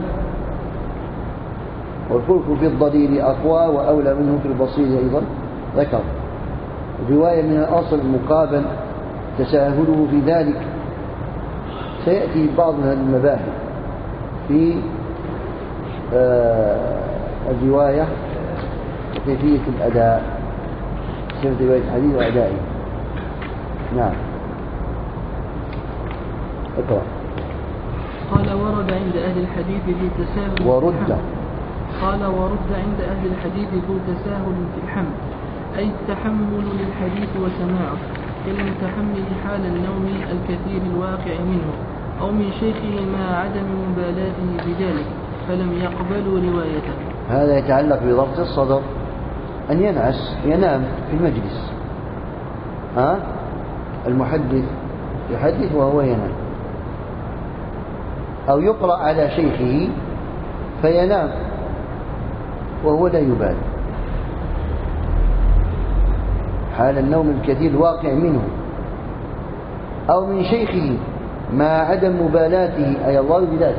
والفلك في الضرير أقوى وأولى منه في البصير أيضا ذكر رواية من الأصل مقابل تساهله في ذلك. سيأتي بعض من هذه المباحث في الرواية وكيفية الأداء، صفة رواية الحديث وأدائه. نعم اقرأ. قال ورد عند أهل الحديث ذو تساهل ورد عند أهل الحديث ذو تساهل في الحمل، أي التحمل للحديث وسماعه كالمتحمل حال النوم الكثير الواقع منه أو من شيخه مع عدم مبالاته بذلك فلم يقبلوا روايته. هذا يتعلق بضبط الصدر، أن ينام في المجلس. المحدث يحدث وهو ينام، أو يقرأ على شيخه فينام وهو لا يبالي حال النوم الكثير الواقع منه، أو من شيخه مع عدم مبالاته أي الله بذاته.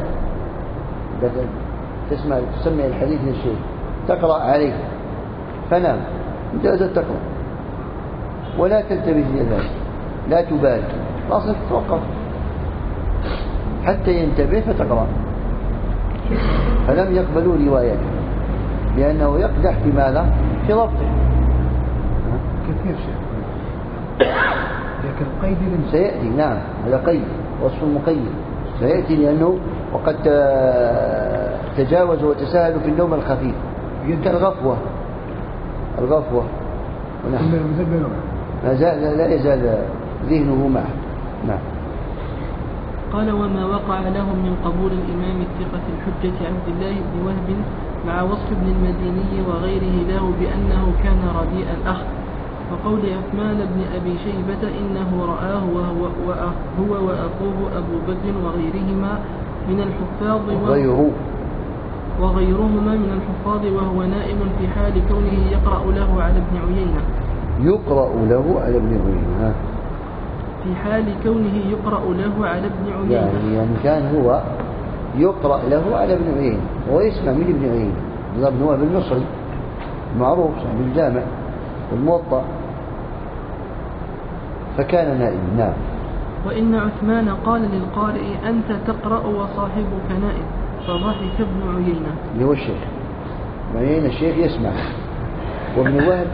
تسمع الحديث من الشيخ تقرأ عليه فنام جاءت تقرأ ولا تلتفت إلى ذلك، لا تبالي، خلاص تتوقف حتى ينتبه فتقرأ. فلم يقبلوا روايته لأنه يقدح في ماذا؟ في ضبطه. كثير شيء لكن القيد سيأتي. نعم هذا قيد، وصف مقيد سيأتي، لأنه وقد تجاوز وتساهل في النوم الخفيف كالغفوة. الغفوة لا يزال ذهنه معه. نعم. قال وما وقع لهم من قبول الإمام الثقة الحجة عبد الله بن وهب مع وصف ابن المديني وغيره له بأنه كان رديء الأخذ، وقول عثمان بن أبي شيبة إنه رآه هو وأخوه أبو بكر وغيرهما من الحفاظ وغيرهما من الحفاظ وهو نائم في حال كونه يقرأ له على ابن عيينة. يقرأ له على ابن عيينة في حال كونه يقرأ له على ابن عيينة، يعني كان هو يقرأ له على ابن عيينة ويسمع من ابن عيينة. ابن وهب المصري معروف صاحب الجامع والموطأ، فكان نائم. نعم. وإن عثمان قال للقارئ أنت تقرأ وصاحبك نائم، فضحك ابن عيينة اللي هو الشيخ. ابن عيينة الشيخ يسمع، وابن وهب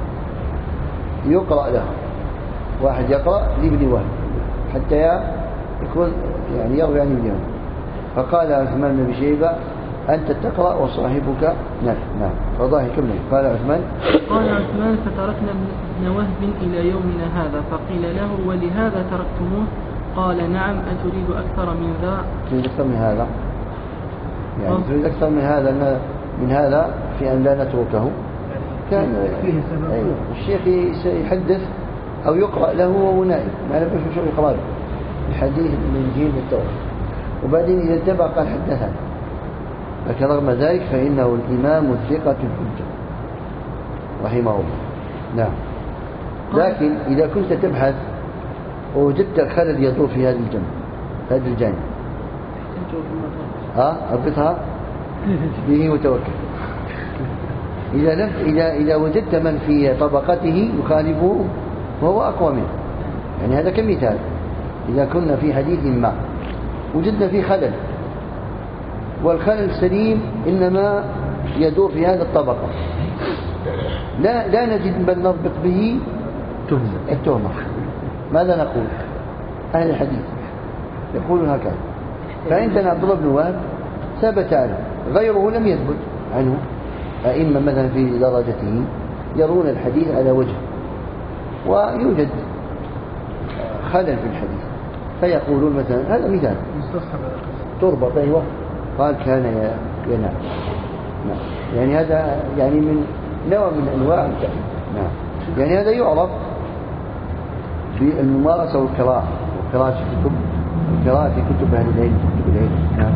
يقرأ له، واحد يقرأ لابن وهب حتى يكون يعني يروي عن ابن وهب. فقال عثمان بن شيبة أنت تقرأ وصاحبك نائم. نعم. فضحك ابن. قال عثمان فتركنا ابن وهب إلى يومنا هذا، فقيل له ولهذا تركتموه؟ قال نعم. أتريد أكثر من ذا؟ تريد أكثر من هذا، يعني تريد أكثر من هذا في أن لا نتركه. كان أيوه الشيخ يحدث أو يقرأ له وهو نائم، ما نبغى شو يقرأ الحديث من جيل التوحيد، وبعدين إذا انتبه قال حدثنا. لكن رغم ذلك فإنه الإمام الثقة الحجة رحمه الله. نعم. لكن إذا كنت تبحث ووجدت الخلل يدور في هذا الجانب أربطها به وتوكل. إذا وجدت من في طبقته يخالفه وهو أقوى منه، يعني هذا كمثال. إذا كنا في حديث ما وجدنا فيه خلل، والخلل السليم إنما يدور في هذا الطبقة، لا نجد بل نضبط به التهمة. ماذا نقول؟ أهل الحديث يقولون هكذا. فعندنا عبد الله بن وهب ثبت عنه، غيره لم يثبت عنه. أئمة مثلا في درجته يرون الحديث على وجه، ويوجد خلل في الحديث فيقولون مثلا هذا مثال تربط. أيوة قال كان ينام. نعم. يعني هذا يعني من نوع من أنواع التأويل. نعم. يعني هذا يعرف بالممارسة والقراءة في كتب أهل العلم. نعم.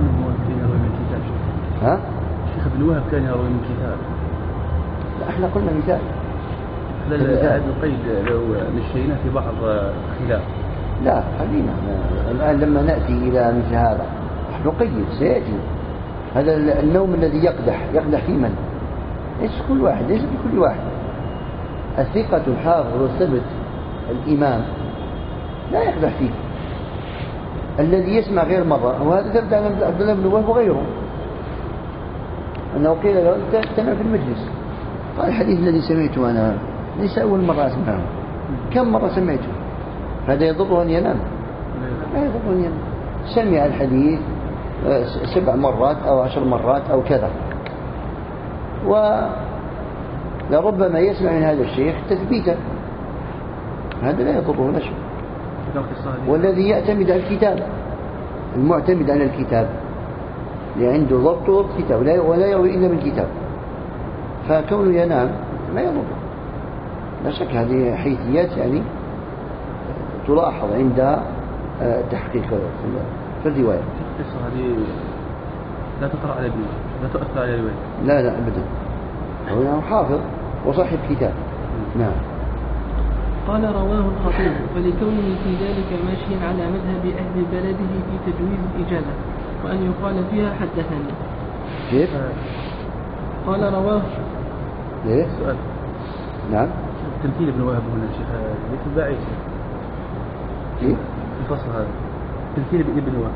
الشيخ ابن وهب كان يروي من كتاب. لا احنا قلنا مثال. هذا القيد لو مشينا في بعض خلاف. لا خلينا الآن لما نأتي إلى مثل هذا نقيد سيأتي. هذا النوم الذي يقدح في من؟ ليس كل واحد، ليس بكل واحد. الثقة الحافظ والثبت الإمام لا يقدح فيه. الذي يسمع غير مرة، وهذا ثبت عن عبد الله بن وهب وغيره أنه قيل له أنت تنام في المجلس. قال الحديث الذي سمعته أنا ليس أول مرة أسمعه، كم مرة سمعته؟ هذا يضره أن ينام؟ لا يضره أن ينام. سمع الحديث 7 مرات أو 10 مرات أو كذا، ولربما يسمع من هذا الشيخ تثبيتا، هذا لا يضره نشر. والذي يعتمد على الكتاب، المعتمد على الكتاب اللي عنده ضبط كتاب ولا يروي إلا من كتاب، فكونه ينام ما يضره. لا شك هذه حيثيات يعني تلاحظ عند تحقيق في الرواية. القصة هذه لا تقرأ على ابنه، لا تؤثر على الرواية. لا أبدا، هو حافظ وصاحب كتاب. نعم. قال رواه الخطيب فلكونه في ذلك ماشيا على مذهب أهل بلده في تجويز الإجازة وأن يقال فيها حدثني. كيف؟ قال رواه. ليه؟ سؤال. نعم. تمثيل ابن وهب هنا شيخ يتبع ايش؟ كيف؟ الفصل هذا تمثيل ابن وهب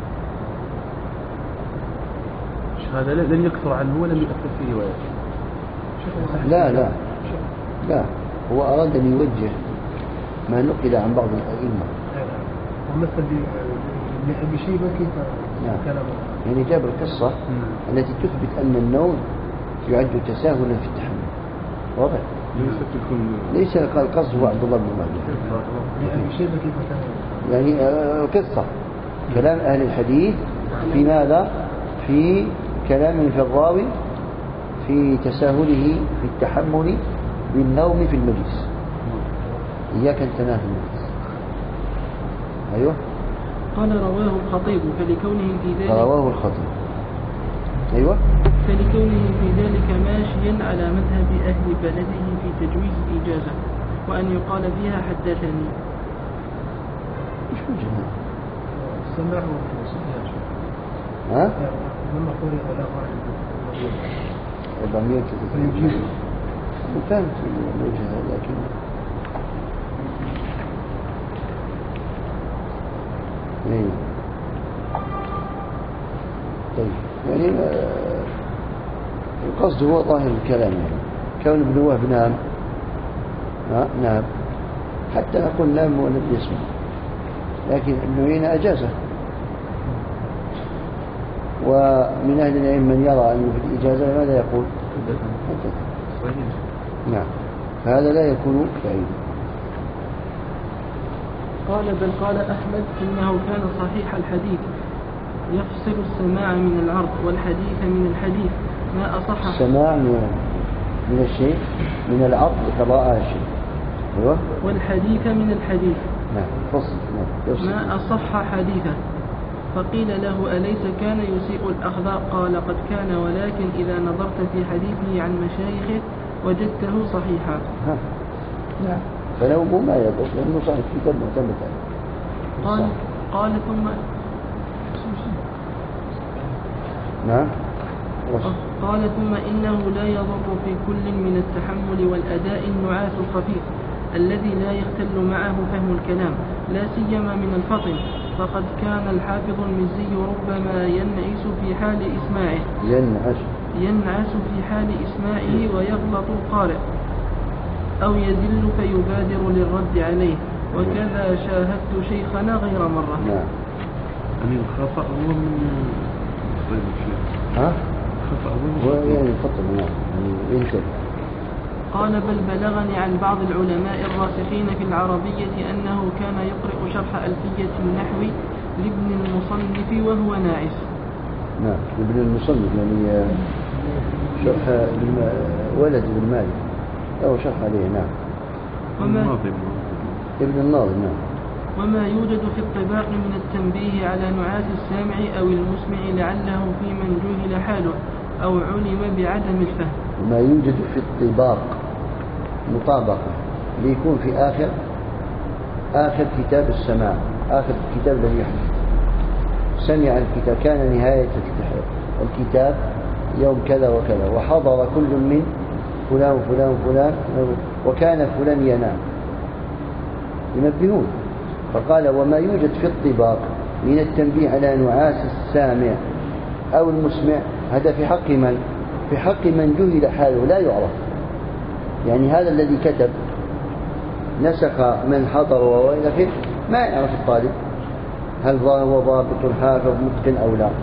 هذا لم يكثر عنه ولم يؤثر في روايته. لا هو أراد أن يوجه ما نقل عن بعض الأئمة. ومثل ابن شيبة كيف كلامه؟ يعني جاب القصة التي تثبت أن النوم يعد تساهلا في التحمل. واضح؟ ليس القصد هو عبد الله بن مهدي. ابن شيبة كيف كان؟ يعني القصة كلام أهل الحديث في ماذا؟ في كلام في الراوي في تساهله في التحمل بالنوم في المجلس. إياك أن تنام في المجلس. أيوه. قال رواه الخطيب فلكونه في ذلك. رواه الخطيب. أيوه. فلكونه في ذلك ماشيا على مذهب أهل بلده في تجويز الإجازة وأن يقال فيها حدثني. إيش وجهه؟ السماع والتوسيع. ها؟ لما قرئ ولا قرئ 400 وكانت الوجهة لكن ايه طيب يعني القصد هو ظاهر الكلام يعني كون ابن وهب نام نام حتى نقول نام ولم يسمع لكن ابن عيينة أجازه ومن أهل العلم من يرى أنه في الإجازة ماذا يقول؟ نعم فهذا لا يكون بعيدا. قال بل قال أحمد إنه كان صحيح الحديث يفصل السماع من العرض والحديث من الحديث ما أصح. السماع من الشيء من العرض قراءة الشيء. أيوة. والحديث من الحديث. نعم فصل. نعم. ما أصح حديثه. فقيل له أليس كان يسيء الأخذ؟ قال قد كان ولكن إذا نظرت في حديثه عن مشايخه وجدته صحيحا. نعم فلو ما يضر لأنه صحيح في كتاب معتمد قال ثم نعم قال ثم إنه لا يضر في كل من التحمل والأداء النعاس الخفيف الذي لا يختل معه فهم الكلام لا سيما من الفطن فقد كان الحافظ المزي ربما ينعس في حال إسماعه في حال إسماعه ويغلط القارئ أو يدل فيبادر للرد عليه وكذا شاهدت شيخنا غير مرة. أمين الخطأ هو من طيب الشيخ خطأ هو يعني خطأ يعني ينتبه. قال بل بلغني عن بعض العلماء الراسخين في العربية أنه كان يقرأ شرح ألفية النحو لابن المصنف وهو ناعس. نعم ابن المصنف يعني شرح ولد ابن مالك أو شرح عليه. نعم ابن الناظم. نعم. وما يوجد في الطباق من التنبيه على نعاس السامع أو المسمع لعله في من جهل حاله أو علم بعدم الفهم. ما يوجد في الطباق مطابقة ليكون في آخر كتاب السماع آخر الكتاب الذي يحدث سمع الكتاب كان نهاية الكتاب يوم كذا وكذا وحضر كل من فلان وفلان وفلان وكان فلان ينام ينبهون. فقال وما يوجد في الطباق من التنبيه على نعاس السامع أو المسمع هذا في حق من؟ في حق من جهل حاله لا يعرف. يعني هذا الذي كتب نسخ من حضر وإلى آخره ما يعرف الطالب هل هو ضابط حافظ متقن أو لا.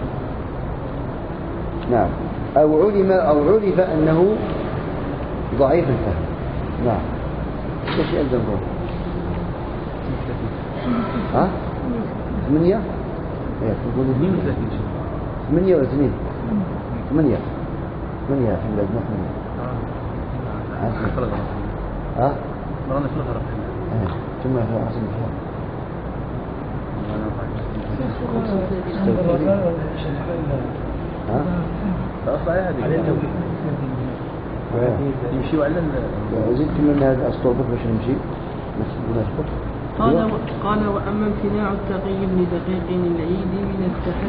نعم أو عرف أنه ضعيف الفهم. نعم ايش يلزمه؟ 8 تقول 8 ولا 2 8 في بلاد نحن مرنا في الغرب ثم في عاصم الحياة فأصبح هذه يمشي وعلى زدت من هذا أسطوبك باش نمشي قال وأما امتناع التقي بن دقيق العيد من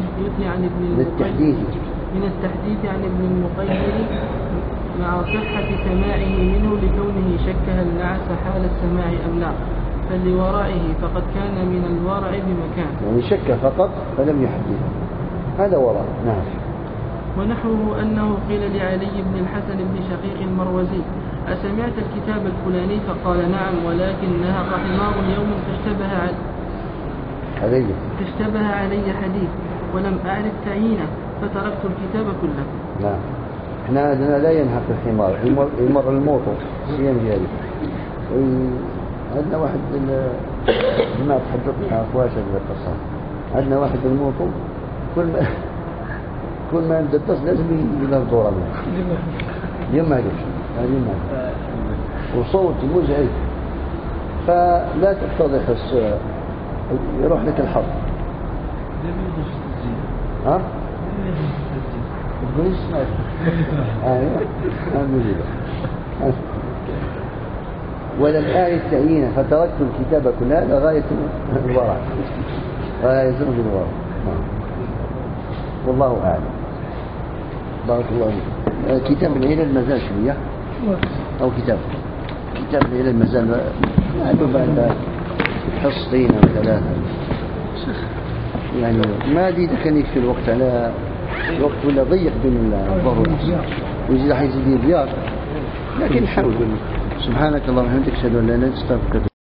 التحديث عن ابن المقيد مع صحة سماعه منه لكونه شك هل نعس حال السماع أم لا، فلورائه فقد كان من الورع بمكان، يعني شك فقط فلم يحدث، هذا وراء. نعم. ونحوه أنه قيل لعلي بن الحسن بن شقيق المروزي أسمعت الكتاب الفلاني؟ فقال نعم، ولكن نهق حمار يوم فاشتبه علي حديث ولم أعرف تعيينه فتركت الكتاب كله. نعم. احنا عندنا لا ينهق الحمار، يمر الموطو سيام ديالي. عندنا واحد ما تحدث مع أخواش هذا القصة، عندنا واحد الموطو كل ما يبدأ التصل لازم يجي له الدورة منه. اليوم ما يجوش وصوت مزعج، فلا تتضح يروح لك الحظ. ها؟ تقوليش سمعت؟ ولم أعرف تعيينه فتركت الكتاب كله. هذا غاية الورع، غاية الورع. والله أعلم. بارك الله فيك. كتاب العلل مازال شوية، أو كتاب العلل مازال عنده بعد حصتين أو ثلاثة، يعني ما أدري إذا كان يكفي الوقت، على الوقت ولا ضيق بين الظهر والعصر، ويزيد حيزيد الرياض، لكن نحاول. سبحانك اللهم وبحمدك أشهد أن لا إله إلا أنت أستغفرك.